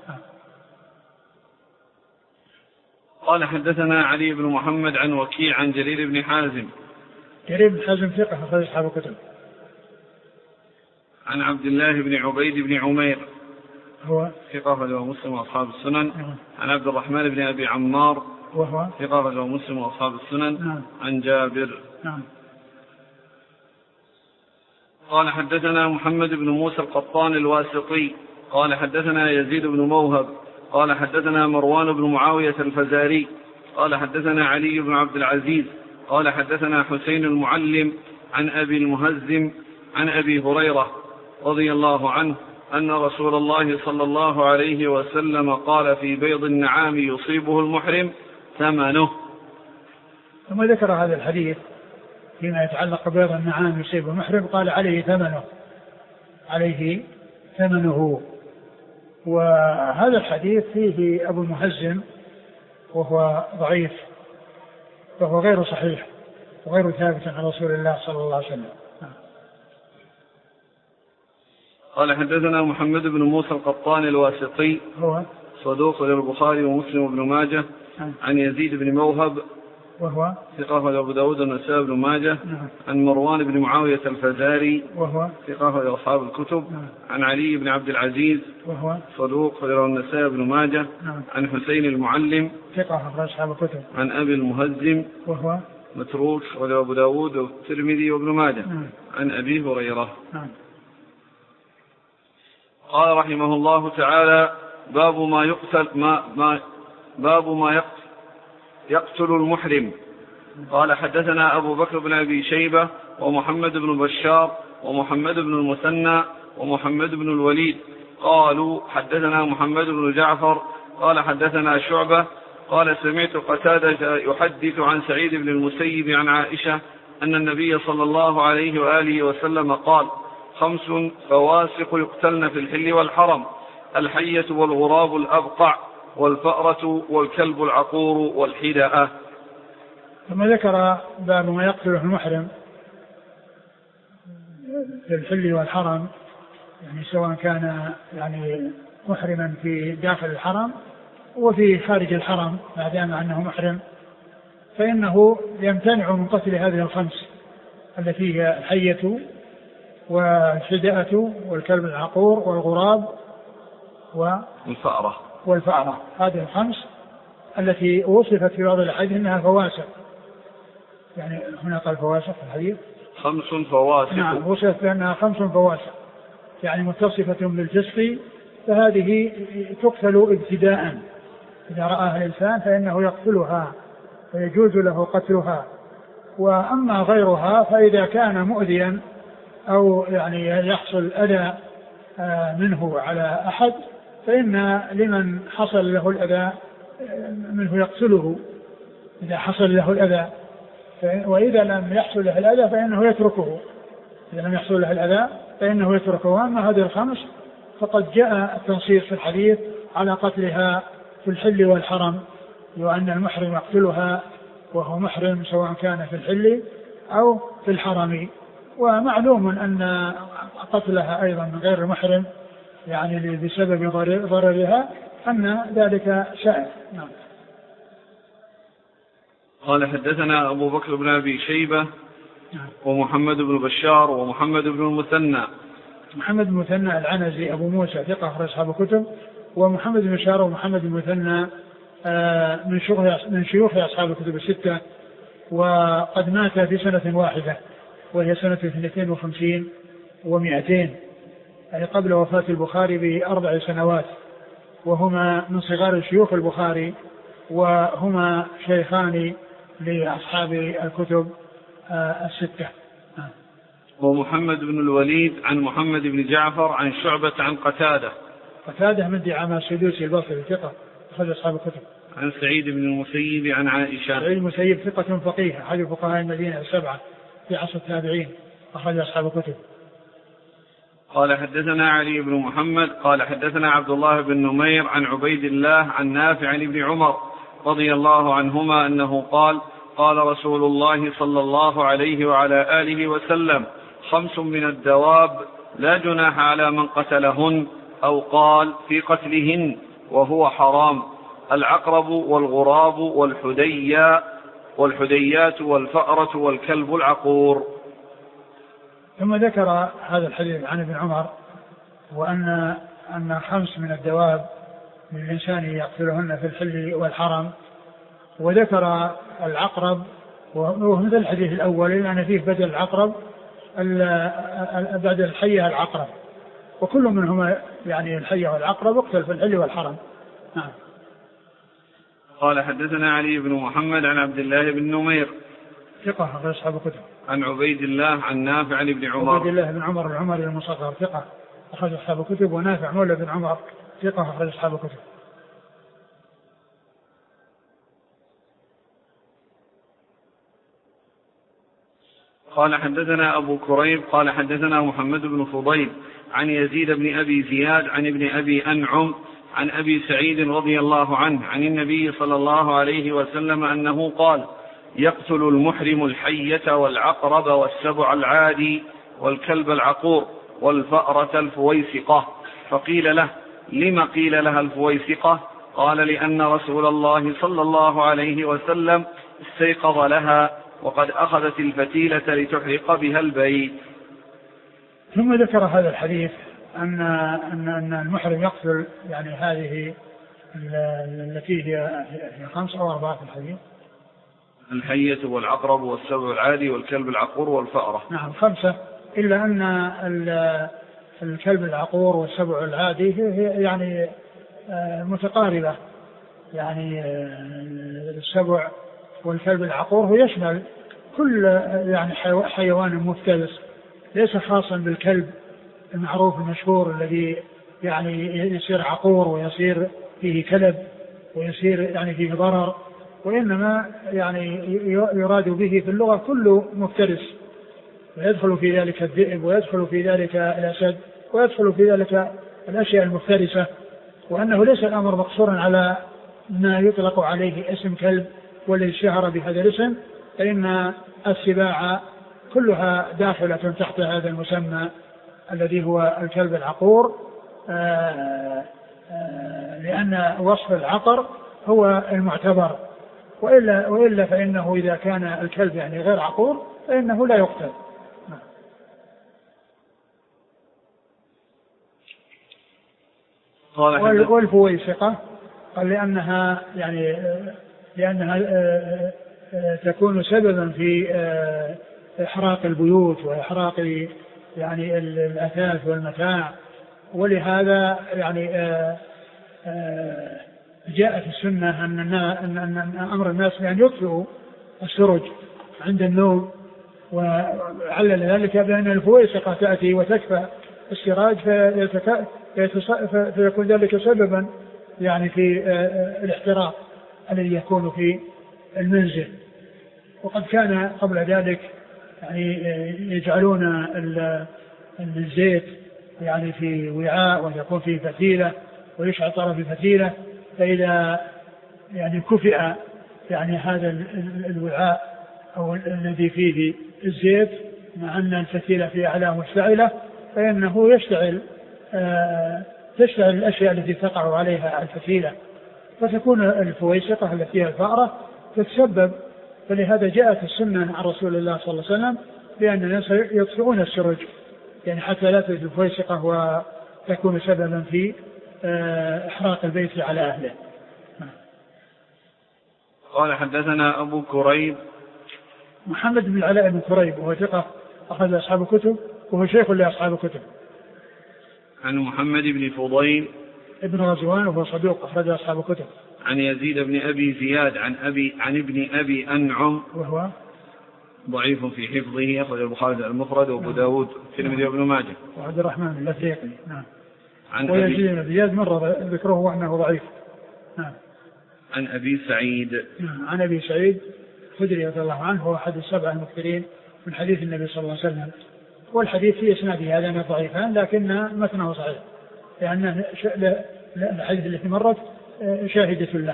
قال: حدثنا علي بن محمد عن وكيع عن جرير بن حازم. جرير بن حازم ثقة أخرج أصحاب الكتب. عن عبد الله بن عبيد بن عمير هو ثقة أخرجه مسلم وأصحاب السنن. نعم. عن عبد الرحمن بن أبي عمار وهو ثقة أخرجه مسلم وأصحاب السنن. نعم. عن جابر. نعم. قال: حدثنا محمد بن موسى القطان الواسطي قال: حدثنا يزيد بن موهب قال: حدثنا مروان بن معاوية الفزاري قال: حدثنا علي بن عبد العزيز قال: حدثنا حسين المعلم عن أبي المهزم عن أبي هريرة رضي الله عنه أن رسول الله صلى الله عليه وسلم قال: في بيض النعام يصيبه المحرم ثمنه. ثم ذكر هذا الحديث فيما يتعلق ببيض النعام يصيبه المحرم، قال: عليه ثمنه، عليه ثمنه. وهذا الحديث فيه أبو المهزم وهو ضعيف، وهو غير صحيح وغير ثابت عن رسول الله صلى الله عليه وسلم. قال: حدثنا محمد بن موسى القطان الواسطي هو صدوق للبخاري ومسلم وابن ماجه. عن يزيد بن موهب وهو ثقة أبو داود والنسائي بن ماجه. نعم. عن مروان بن معاوية الفزاري وهو ثقة أصحاب الكتب. نعم. عن علي بن عبد العزيز وهو صدوق والنسائي بن ماجه. نعم. عن حسين المعلم ثقة أصحاب الكتب. عن أبي المهزم وهو متروك وأبو داود والترمذي وابن ماجه. نعم. عن أبي هريرة. نعم. قال رحمه الله تعالى: باب ما يقتل ما ما باب ما يقتل, يقتل المحرم. قال: حدثنا أبو بكر بن أبي شيبة ومحمد بن بشار ومحمد بن المثنى ومحمد بن الوليد قالوا: حدثنا محمد بن جعفر قال: حدثنا شعبة قال: سمعت قتادة يحدث عن سعيد بن المسيب عن عائشة أن النبي صلى الله عليه وآله وسلم قال: خمس فواسق يقتلن في الحل والحرم: الحية والغراب الأبقع والفأرة والكلب العقور والحداءة. ثم ذكر باب ما يقتله المحرم في الحل والحرم، يعني سواء كان يعني محرما في داخل الحرم وفي خارج الحرم، ما دام أنه محرم فإنه يمتنع من قتل هذه الخمس التي هي الحية والحداءة والكلب العقور والغراب والفأرة والفأرة هذه الخمس التي وصفت في بعض الأحاديث أنها فواسق، يعني هنا قال فواسق في الحديث خمس فواسق. نعم وصفت بأنها خمس فواسق يعني متصفة بالفسق، فهذه تقتل ابتداء، إذا رآها الإنسان فإنه يقتلها ويجوز له قتلها. وأما غيرها فإذا كان مؤذيا أو يعني يحصل أذى منه على أحد فإن لمن حصل له الأذى منه يقتله إذا حصل له الأذى، وإذا لم يحصل له الأذى فإنه يتركه إذا لم يحصل له الأذى فإنه يتركه. وأما هذه الخمس فقد جاء التنصيص في الحديث على قتلها في الحل والحرم، وأن المحرم يقتلها وهو محرم سواء كان في الحل أو في الحرم. ومعلوم أن قتلها أيضا من غير المحرم يعني بسبب ضررها أن ذلك شائع. نعم. قال حدثنا أبو بكر بن أبي شيبة ومحمد بن بشار ومحمد بن المثنى. محمد بن المثنى العنزي أبو موسى ثقة أخرج أصحاب الكتب، ومحمد بن بشار ومحمد بن المثنى من شيوخ من شيوخ أصحاب الكتب الستة، وقد مات في سنة واحدة وهي سنة اثنتين وخمسين ومئتين، أي قبل وفاة البخاري بأربع سنوات، وهما من صغار شيوخ البخاري، وهما شيخان لأصحاب الكتب الستة. ومحمد بن الوليد عن محمد بن جعفر عن شعبة عن قتادة. قتادة من دعامة السدوسي البصري ثقة أخرج أصحاب الكتب. عن سعيد بن المسيب عن عائشة. سعيد المسيب ثقة فقيه أحد فقهاء المدينة السبعة في عصر التابعين أخرج أصحاب الكتب. قال حدثنا علي بن محمد قال حدثنا عبد الله بن نمير عن عبيد الله عن نافع عن ابن عمر رضي الله عنهما أنه قال قال رسول الله صلى الله عليه وعلى آله وسلم خمس من الدواب لا جناح على من قتلهن أو قال في قتلهن وهو حرام: العقرب والغراب والحديا والحديات والفأرة والكلب العقور. ثم ذكر هذا الحديث عن ابن عمر وأن أن خمس من الدواب للإنسان يقتلهن في الحل والحرم، وذكر العقرب ومثل الحديث الأول لأن فيه بدل العقرب بدل الحية العقرب، وكل منهما يعني الحية والعقرب يقتل في الحل والحرم. نعم. قال حدثنا علي بن محمد عن عبد الله بن نمير ثقة أخرج أصحاب الكتب. عن عبيد الله عن نافع عن ابن عمر. عبيد الله بن عمر العمري المصغر ثقة أخرج أصحاب الكتب، ونافع مولى بن عمر ثقة أخرج أصحاب الكتب. قال حدثنا أبو كريب قال حدثنا محمد بن فضيل عن يزيد بن أبي زياد عن ابن أبي أنعم عن أبي سعيد رضي الله عنه عن النبي صلى الله عليه وسلم أنه قال: يقتل المحرم الحية والعقرب والسبع العادي والكلب العقور والفأرة الفويسقة. فقيل له: لم قيل لها الفويسقة؟ قال: لأن رسول الله صلى الله عليه وسلم استيقظ لها وقد أخذت الفتيلة لتحرق بها البيت. ثم ذكر هذا الحديث أن أن المحرم يقتل يعني هذه التي هي خمس أو أربعة في الحديث: الحية والعقرب والسبع العادي والكلب العقور والفأرة. نعم خمسة، إلا أن الكلب العقور والسبع العادي هي يعني متقاربة، يعني السبع والكلب العقور هو يشمل كل يعني حيوان مفترس، ليس خاصا بالكلب المعروف المشهور الذي يعني يصير عقور ويصير فيه كلب ويصير يعني فيه ضرر، وإنما يعني يراد به في اللغة كل مفترس، ويدخل في ذلك الذئب ويدخل في ذلك الأسد ويدخل في ذلك الأشياء المفترسة، وأنه ليس الأمر مقصورا على ما يطلق عليه اسم كلب والذي شهر بهذا الاسم، فإن السباع كلها داخلة تحت هذا المسمى الذي هو الكلب العقور، آآ آآ لأن وصف العقر هو المعتبر، وإلا, وإلا فإنه إذا كان الكلب يعني غير عقور فإنه لا يقتل. والفويسقة قال لأنها يعني لأنها تكون سببا في إحراق البيوت وإحراق يعني الأثاث والمتاع. ولهذا يعني آآ آآ جاءت السنة أن, أن, أن أمر الناس بأن يطفئوا السرج عند النوم، وعلل ذلك بأن الفويسقة تأتي وتكفى السراج فيكون ذلك سببا يعني في الاحتراق الذي يكون في المنزل. وقد كان قبل ذلك يعني يجعلون الزيت يعني في وعاء ويكون فيه فتيلة ويشعل طرف الفتيلة، فإذا يعني كفئ يعني هذا الوعاء أو الذي فيه الزيت مع أن الفتيلة في أعلاه مشتعلة فإنه يشتعل آه تشتعل الأشياء التي تقع عليها الفتيلة، فتكون الفويسقة التي هي الفأرة تتسبب. فلهذا جاءت السنة عن رسول الله صلى الله عليه وسلم بأن الناس يطفئون السرج يعني حتى لا تجد الفويسقة وتكون سببا في آه إحراق البيت على أهله. قال حدثنا أبو كريب محمد بن العلاء بن كريب وهو ثقة أخذ أصحاب الكتب وهو شيخ لأصحاب الكتب. عن محمد بن فضيل ابن رزوان وهو صدوق أخرج أصحاب الكتب. عن يزيد بن أبي زياد عن أبي عن ابن أبي أنعم وهو ضعيف في حفظه أخرج البخاري المفرد وأبو داود الترمذي وابن ماجه. وعبد الرحمن الأفريقي. نعم. عن ويزيد بن أبي زياد مر ذكره وأنه ضعيف. نعم. عن أبي سعيد. نعم. عن أبي سعيد خدري رضي الله عنه هو أحد السبعة المكثرين من حديث النبي صلى الله عليه وسلم، والحديث في إسناده هذا ضعيفان لكن متنه صحيح لأن الحديث التي مرت شاهدة له.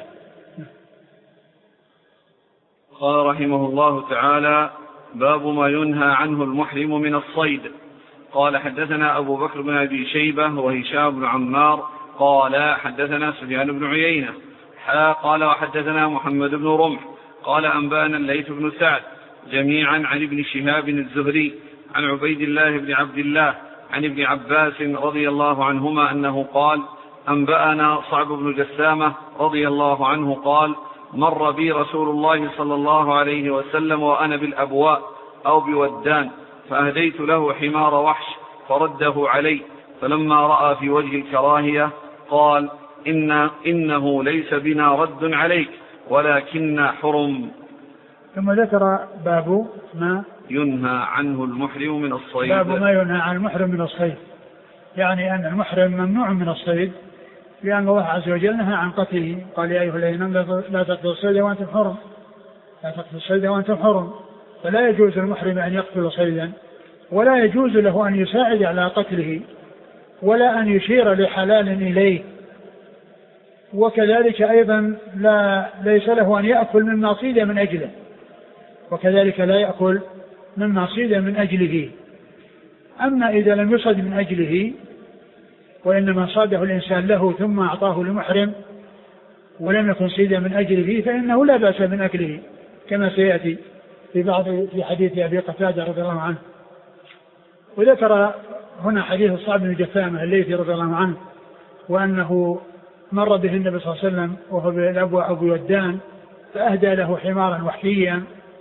قال رحمه الله تعالى: باب ما ينهى عنه المحرم من الصيد. قال حدثنا أبو بكر بن أبي شيبة وهشام بن عمار قال حدثنا سفيان بن عيينة قال وحدثنا محمد بن رمح قال أنبأنا الليث بن سعد جميعا عن ابن شهاب الزهري عن عبيد الله بن عبد الله عن ابن عباس رضي الله عنهما أنه قال: أنبأنا صعب بن جسامة رضي الله عنه قال: مر بي رسول الله صلى الله عليه وسلم وأنا بالأبواء أو بودان فأهديت له حمار وحش فرده علي، فلما رأى في وجه الكراهية قال: إن إنه ليس بنا رد عليك ولكن حرم. ثم ذكر باب ما ينهى عنه المحرم من الصيد. باب ما ينهى عن المحرم من الصيد، يعني أن المحرم ممنوع من الصيد لأن الله عز وجل نهى عن قتله. قال: يا أيها الذين آمنوا لا تقتلوا الصيد وأنتم حرم، لا تقتلوا الصيد وأنتم حرم. فلا يجوز للمحرم أن يقتل صيدا، ولا يجوز له أن يساعد على قتله، ولا أن يشير لحلال إليه، وكذلك أيضا لا ليس له أن يأكل مما صيد من أجله، وكذلك لا يأكل مما صيد من أجله. أما إذا لم يصد من أجله وإنما صاده الإنسان له ثم أعطاه لمحرم ولم يكن صيدا من أجله فإنه لا بأس من أكله، كما سيأتي في بعض في حديث أبي قتادة رضي الله عنه. وذكر هنا حديث صعب بن جثامة الليثي رضي الله عنه، وأنه مر به النبي صلى الله عليه وسلم وهو بالأبواء أبو ودان فأهدى له حمارا وحشيا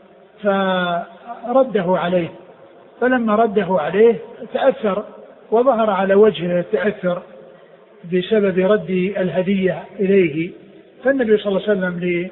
فرده عليه، فلما رده عليه تأثر وظهر على وجهه التأثر بسبب رد الهدية إليه. فالنبي صلى الله عليه وسلم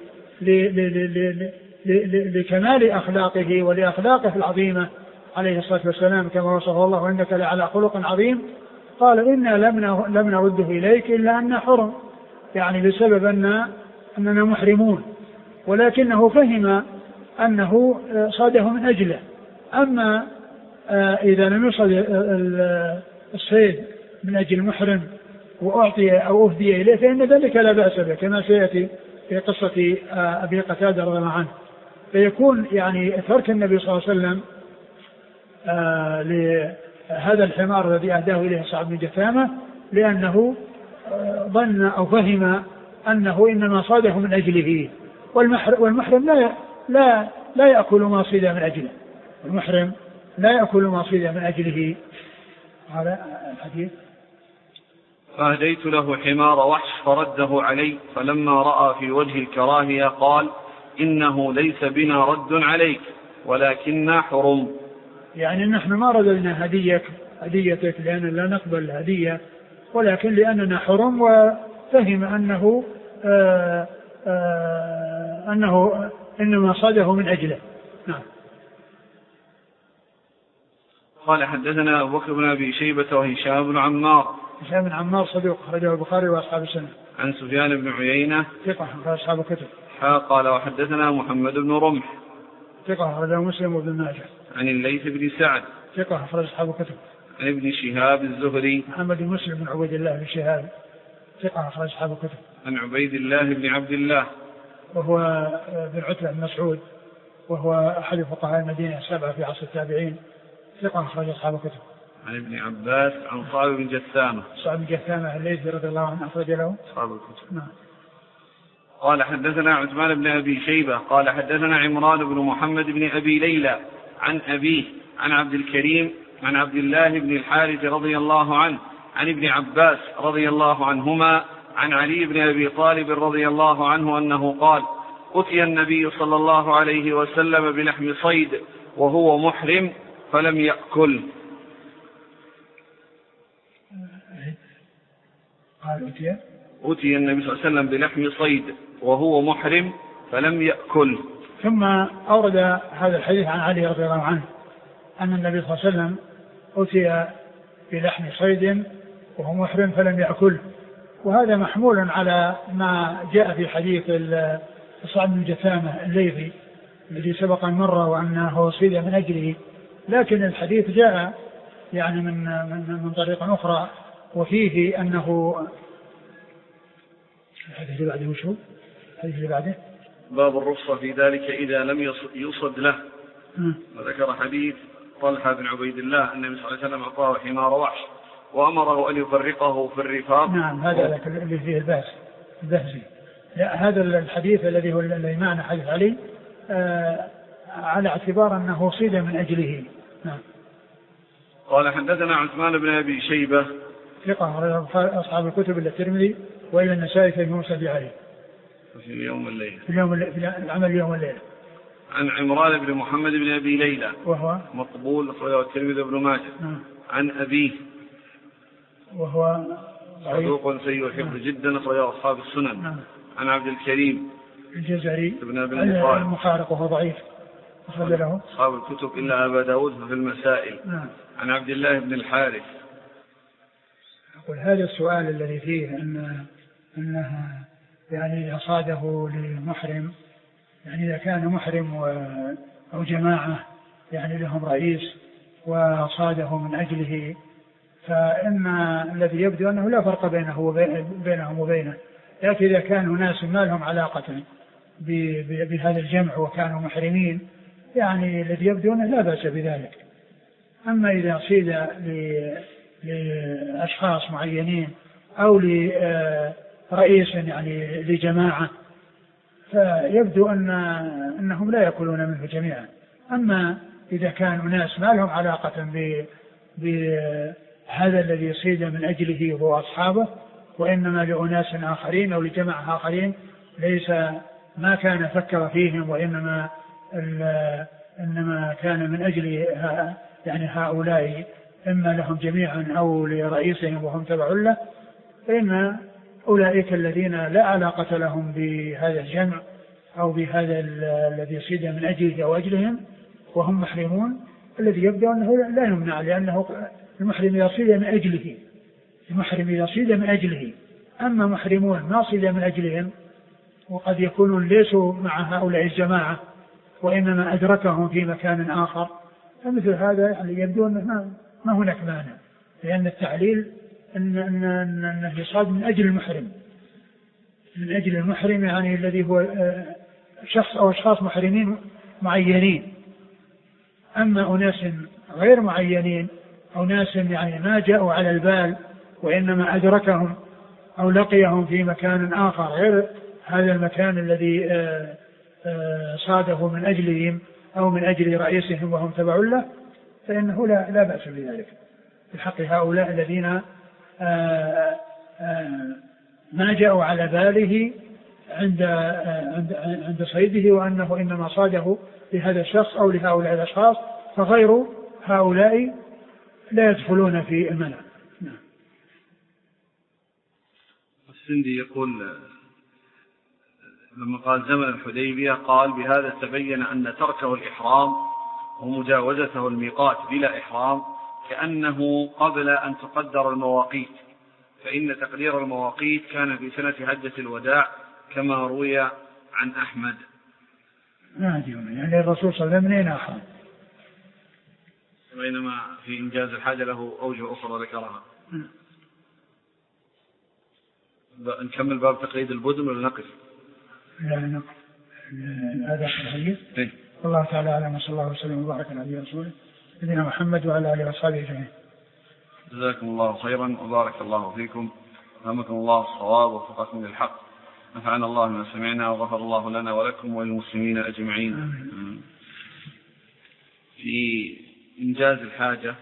لكمال أخلاقه ولأخلاقه العظيمة عليه الصلاة والسلام كما وصفه الله: وإنك لعلى خلق عظيم، قال: إنا لم نرده إليك إلا أن حرم، يعني بسبب أن أننا محرمون، ولكنه فهم أنه صاده من أجله. أما إذا لم يصل الصيد من أجل المحرم وأعطي أو أهدي إليه فإن ذلك لا بأس به، كما سيأتي في قصة أبي قتادة رضي الله عنه. فيكون يعني ترك النبي صلى الله عليه وسلم لهذا الحمار الذي أهداه إليه صعب بن جثامة لأنه ظن أو فهم أنه إنما صاده من أجله، والمحرم لا لا لا يأكل ما صيد من أجله، المحرم لا يأكل ما صيد من أجله. هذا الحديث: فأهديت له حمار وحش فرده علي، فلما رأى في وجه الكراهية قال: إنه ليس بنا رد عليك ولكن حرم. يعني نحن ما رددنا هديك هديتك لأن لا نقبل الهدية، ولكن لأننا حرم وفهم أنه آآ آآ أنه إنما صاده من أجله. نعم. قال حدثنا أبو بكر بن أبي شيبة وهشام بن عمار. هشام بن عمار صدوق أخرجه البخاري وأصحاب السنة. عن سفيان بن عيينة ثقة أخرج أصحاب الكتب. قال وحدثنا محمد بن رمح ثقة أخرجه مسلم وابن ماجه. عن الليث بن سعد ثقة أخرج أصحاب الكتب. عن ابن شهاب الزهري محمد بن مسلم بن عبيد الله بن شهاب ثقة أخرج أصحاب الكتب. عن عبيد الله بن عبد الله وهو بن عتبة بن مسعود وهو أحد فقهاء المدينة السبعة في عصر التابعين ثقة أخرج أصحاب الكتب. عن ابن عباس عن صعب بن جثامة صعب بن جثامة الليثي رضي الله عنه أخرج له أصحاب الكتب. نعم. قال حدثنا عثمان بن أبي شيبة قال حدثنا عمران بن محمد بن أبي ليلى عن أبيه عن عبد الكريم عن عبد الله بن الحارث رضي الله عنه عن ابن عباس رضي الله عنهما عن علي بن أبي طالب رضي الله عنه أنه قال أتي النبي صلى الله عليه وسلم بلحم صيد وهو محرم فلم يأكل. قال أتي أتي النبي صلى الله عليه وسلم بلحم صيد وهو محرم فلم يأكل. ثم أورد هذا الحديث عن علي رضي الله عنه أن النبي صلى الله عليه وسلم أتي بلحم صيد وهو محرم فلم يأكل، وهذا محمول على ما جاء في حديث صعب بن جثامة الليثي الذي سبق أن مر وأنه صيد من أجله، لكن الحديث جاء يعني من من, من طريق أخرى وفيه أنه الحديث اللي بعده وشو؟ الحديث اللي بعده باب الرخصة في ذلك إذا لم يصد له. م. وذكر حديث طلحة بن عبيد الله أن النبي صلى الله عليه وسلم أعطاه حمار وحش وأمره أن يفرقه في الرفاق. نعم هذا اللي فيه الباس البهزي. لا هذا الحديث الذي هو الذي معنى حديث علي آه على اعتبار أنه صيد من أجله. نعم. قال حدثنا عثمان بن أبي شيبة ثقة أصحاب الكتب إلا الترمذي وإلى النسائي في موسى بعلي في اليوم والليلة في اليوم في العمل اليوم والليلة. عن عمران بن محمد بن أبي ليلى وهو مقبول أخرجه الترمذي بن ماجه. نعم. عن أبيه وهو صدوق سيء الحفظ جدا أخرجه أصحاب السنن. نعم. عن عبد الكريم الجزري ابن أبي المخارق المخارق وهو ضعيف أخرج له أصحاب الكتب إلا أبا داود في المسائل. نعم. عن عبد الله بن الحارث. أقول هذا السؤال الذي فيه أن أنها يعني إذا صاده لمحرم يعني إذا كان محرم أو جماعة يعني لهم رئيس وصاده من أجله فإن الذي يبدو أنه لا فرق بينه وبينهم وبينه، لكن إذا كانوا ناس ما لهم علاقة بهذا الجمع وكانوا محرمين يعني الذي يبدو أنه لا بأس بذلك. أما إذا صيد لأشخاص معينين أو لرئيس يعني لجماعة فيبدو أن أنهم لا يأكلون منه جميعا. أما إذا كانوا ناس ما لهم علاقة بهذا الذي يصيد من أجله هو أصحابه وإنما لأناس آخرين أو لجماعة آخرين ليس ما كان فكر فيهم وإنما إنما كان من أجل يعني هؤلاء إما لهم جميعا أو لرئيسهم وهم تبع له، فإن أولئك الذين لا علاقة لهم بهذا الجمع أو بهذا الذي يصيد من أجله أو أجلهم وهم محرمون الذي يبدو أنه لا يمنع، لأنه المحرم يصيد من أجله المحرم يصيد من أجله. أما محرمون ما صيد من أجلهم وقد يكونون ليسوا مع هؤلاء الجماعة وإنما أدركهم في مكان آخر، فمثل هذا يعني يبدو أنه ما هناك مانع، لأن التعليل أن أنه يصاد من أجل المحرم من أجل المحرم يعني الذي هو شخص أو أشخاص محرمين معينين. أما أناس غير معينين أو ناس يعني ما جاءوا على البال وإنما أدركهم أو لقيهم في مكان آخر غير هذا المكان الذي صاده من أجلهم أو من أجل رئيسهم وهم تبع له، فإنه لا, لا بأس بذلك في حق هؤلاء الذين آآ آآ ما جاءوا على باله عند, عند, عند صيده وأنه إنما صاده لهذا الشخص أو لهؤلاء الأشخاص، فغير هؤلاء لا يدخلون في المنع. نعم. السندي يقول لما قال زمن الحديبية قال بهذا تبين أن تركه الإحرام ومجاوزته الميقات بلا إحرام كأنه قبل أن تقدر المواقيت، فإن تقدير المواقيت كان في سنة حجة الوداع كما روي عن أحمد. يعني الرسول صلى الله عليه وسلم منين أحرم، بينما في إنجاز الحاجة له أوجه أخرى ذكرها. نكمل باب تقييد البدن ولا نقف؟ لا نقف. هذا الحديث. الله تعالى أعلم، وصلى الله وسلم وبارك على نبينا ورسوله نبينا محمد وعلى آله وصحبه أجمعين. جزاكم الله خيرا وبارك الله فيكم، ألهمكم الله الصواب ووفقكم للحق، نفعنا الله ما سمعنا وغفر الله لنا ولكم وللمسلمين أجمعين. آمين. في إنجاز الحاجة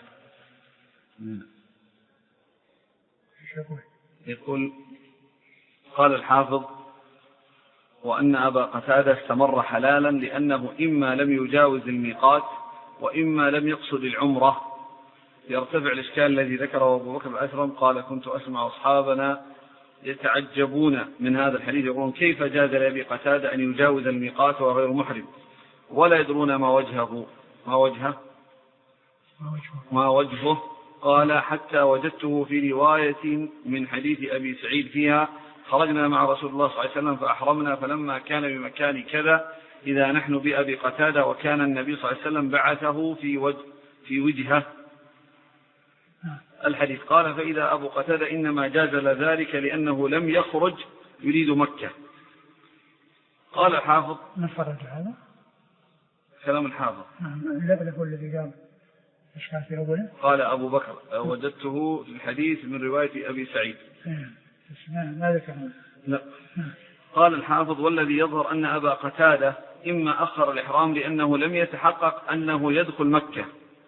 يقول قال الحافظ وأن أبا قتادة استمر حلالا لأنه إما لم يجاوز الميقات وإما لم يقصد العمرة. يرتفع الإشكال الذي ذكره أبو بكر الأثرم قال كنت أسمع أصحابنا يتعجبون من هذا الحديث يقولون كيف جاز لأبي قتادة أن يجاوز الميقات وغير محرم ولا يدرون ما وجهه ما وجهه ما وجهه قال حتى وجدته في رواية من حديث أبي سعيد فيها خرجنا مع رسول الله صلى الله عليه وسلم فأحرمنا فلما كان بمكان كذا إذا نحن بأبي قتادة وكان النبي صلى الله عليه وسلم بعثه في وجه في وجهه الحديث. قال فإذا أبو قتادة إنما جاز ذلك لأنه لم يخرج يريد مكة. قال الحافظ من فرج هذا كلام الحافظ لا هو الذي قال ايش كان في أوله؟ قال أبو بكر وجدته في الحديث من رواية أبي سعيد. ما ذكر. لا. قال الحافظ والذي يظهر أن أبا قتادة إما أخر الإحرام لأنه لم يتحقق أنه يدخل مكة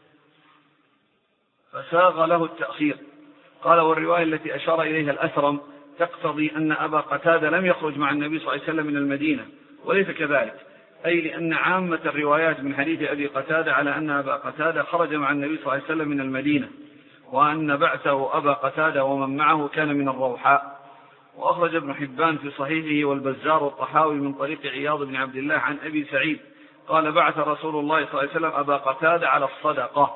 فساغ له التأخير. قال والرواية التي أشار إليها الأثرم تقتضي أن أبا قتادة لم يخرج مع النبي صلى الله عليه وسلم من المدينة وليس كذلك، أي لأن عامة الروايات من حديث أبي قتادة على أن أبا قتادة خرج مع النبي صلى الله عليه وسلم من المدينة وأن بعثه أبا قتادة ومن معه كان من الروحاء. وأخرج ابن حبان في صحيحه والبزار والطحاوي من طريق عياض بن عبد الله عن أبي سعيد قال بعث رسول الله صلى الله عليه وسلم أبا قتادة على الصدقة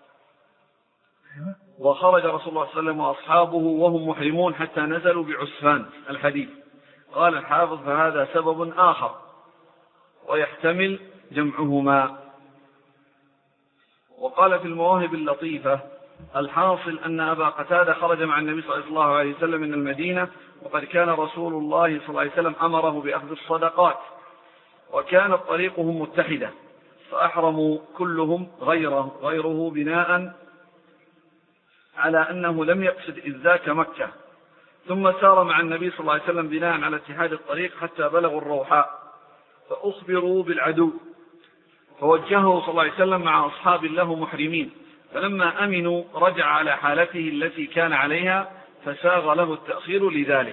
وخرج رسول الله صلى الله عليه وسلم وأصحابه وهم محرمون حتى نزلوا بعسفان الحديث. قال الحافظ فهذا سبب آخر ويحتمل جمعهما. وقال في المواهب اللطيفة الحاصل أن أبا قتادة خرج مع النبي صلى الله عليه وسلم من المدينة وقد كان رسول الله صلى الله عليه وسلم أمره بأخذ الصدقات وكانت طريقهم متحدة فأحرموا كلهم غيره, غيره بناء على أنه لم يقصد إذ ذاك مكة ثم سار مع النبي صلى الله عليه وسلم بناء على اتحاد الطريق حتى بلغوا الروحاء فأخبروا بالعدو فوجهه صلى الله عليه وسلم مع أصحاب له محرمين فلما أمنوا رجع على حالته التي كان عليها فساغ له التأخير لذلك.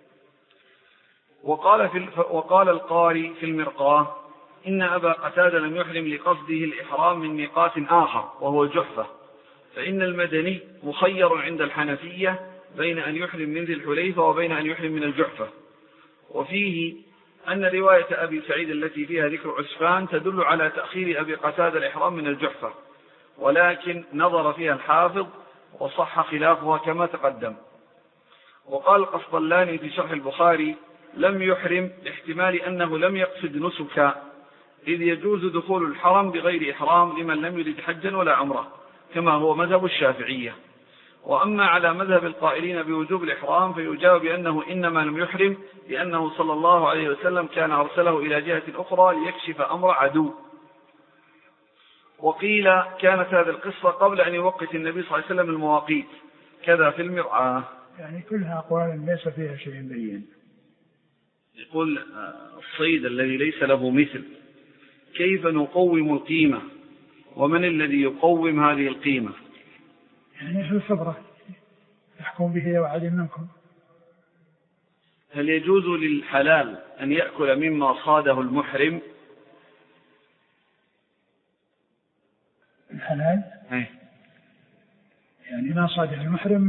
وقال, في وقال القاري في المرقاة إن أبا قتادة لم يحرم لقصده الإحرام من ميقات آخر وهو الجحفة فإن المدني مخير عند الحنفية بين أن يحرم من ذي الحليفة وبين أن يحرم من الجحفة. وفيه أن رواية أبي سعيد التي فيها ذكر عسفان تدل على تأخير أبي قتادة الإحرام من الجحفة ولكن نظر فيها الحافظ وصح خلافها كما تقدم. وقال القسطلاني في شرح البخاري لم يحرم لاحتمال أنه لم يقصد نسكا إذ يجوز دخول الحرم بغير إحرام لمن لم يرد حجا ولا عمره كما هو مذهب الشافعية. وأما على مذهب القائلين بوجوب الإحرام فيجاوب بأنه إنما لم يحرم لأنه صلى الله عليه وسلم كان أرسله إلى جهة أخرى ليكشف أمر عدو. وقيل كانت هذه القصة قبل أن يوقت النبي صلى الله عليه وسلم المواقيت كذا في المرآة. يعني كلها أقوال ليس فيها شيء بين. يقول الصيد الذي ليس له مثل كيف نقوم القيمة ومن الذي يقوم هذه القيمة؟ يعني في الخبرة يحكم به وعد منكم. هل يجوز للحلال أن يأكل مما صاده المحرم؟ الحلال يعني ما صادف المحرم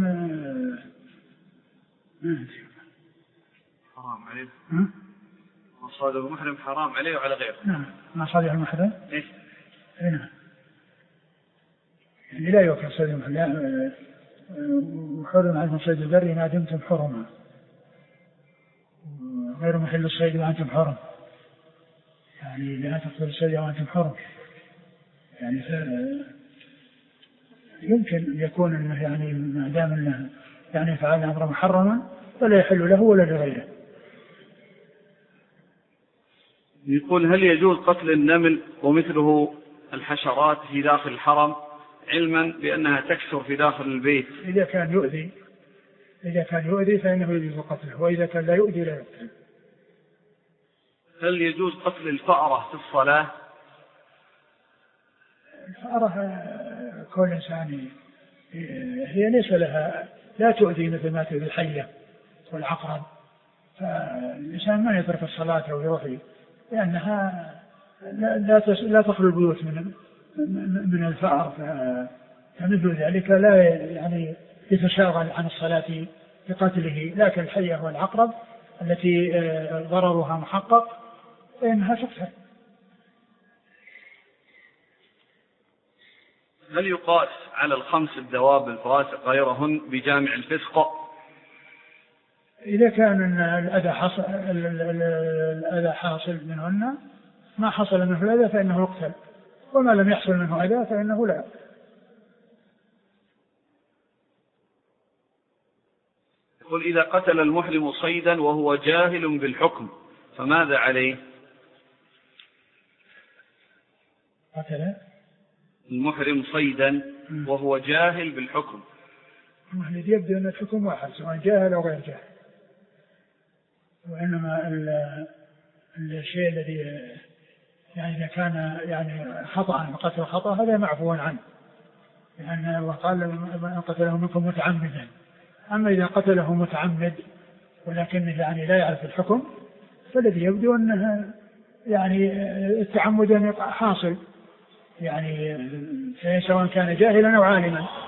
حرام عليه. ما صادف المحرم حرام عليه وعلى غيره. نعم ما صادف المحرم. إيه؟ نعم. يعني لا يوكل صيد المحرم وحرم عليكم صيد البر ما دمتم حرما غير محل الصيد وأنتم حرم، يعني لا تقتلوا الصيد وأنتم حرم، يعني يمكن يكون انه يعني ما دام انه يعني فعل امرا محرما فلا يحل له ولا لغيره. يقول هل يجوز قتل النمل ومثله الحشرات في داخل الحرم علما بأنها تكثر في داخل البيت؟ إذا كان يؤذي إذا كان يؤذي فإنه يجوز قتله، وإذا كان لا يؤذي لا يقتل. هل يجوز قتل الفأرة في الصلاة؟ الفأرة كل إنسان هي ليس لها لا تؤذي مثل ما تؤذي الحية والعقرب، فالإنسان ما يترك الصلاة ويروح لأنها لا لا تخلو البيوت من من الفأر، فمثل ذلك لا يعني يتشاغل عن الصلاة بقتله، لكن الحية والعقرب التي ضررها محقق فإنها تقتل. هل يقاس على الخمس الدواب الفاسق غيرهن بجامع الفسق؟ إذا كان الأذى حاصل الأذى حاصل منهن ما حصل منه الأذى فإنه يقتل، وما لم يحصل منه أذى فإنه لا. يقول إذا قتل المحرم صيدا وهو جاهل بالحكم فماذا عليه؟ قتل المحرم صيدا وهو جاهل بالحكم. المحرم يبدو أن الحكم واحد سواء جاهل أو غير جاهل، وإنما الشيء الذي يعني إذا كان يعني خطأ قتل خطأ هذا معفو عنه، لأن الله قال من قتله منكم متعمدا. أما إذا قتله متعمد ولكنه يعني لا يعرف الحكم فالذي يبدو أنه يعني التعمد حاصل، يعني سواء كان جاهلا أو عالما.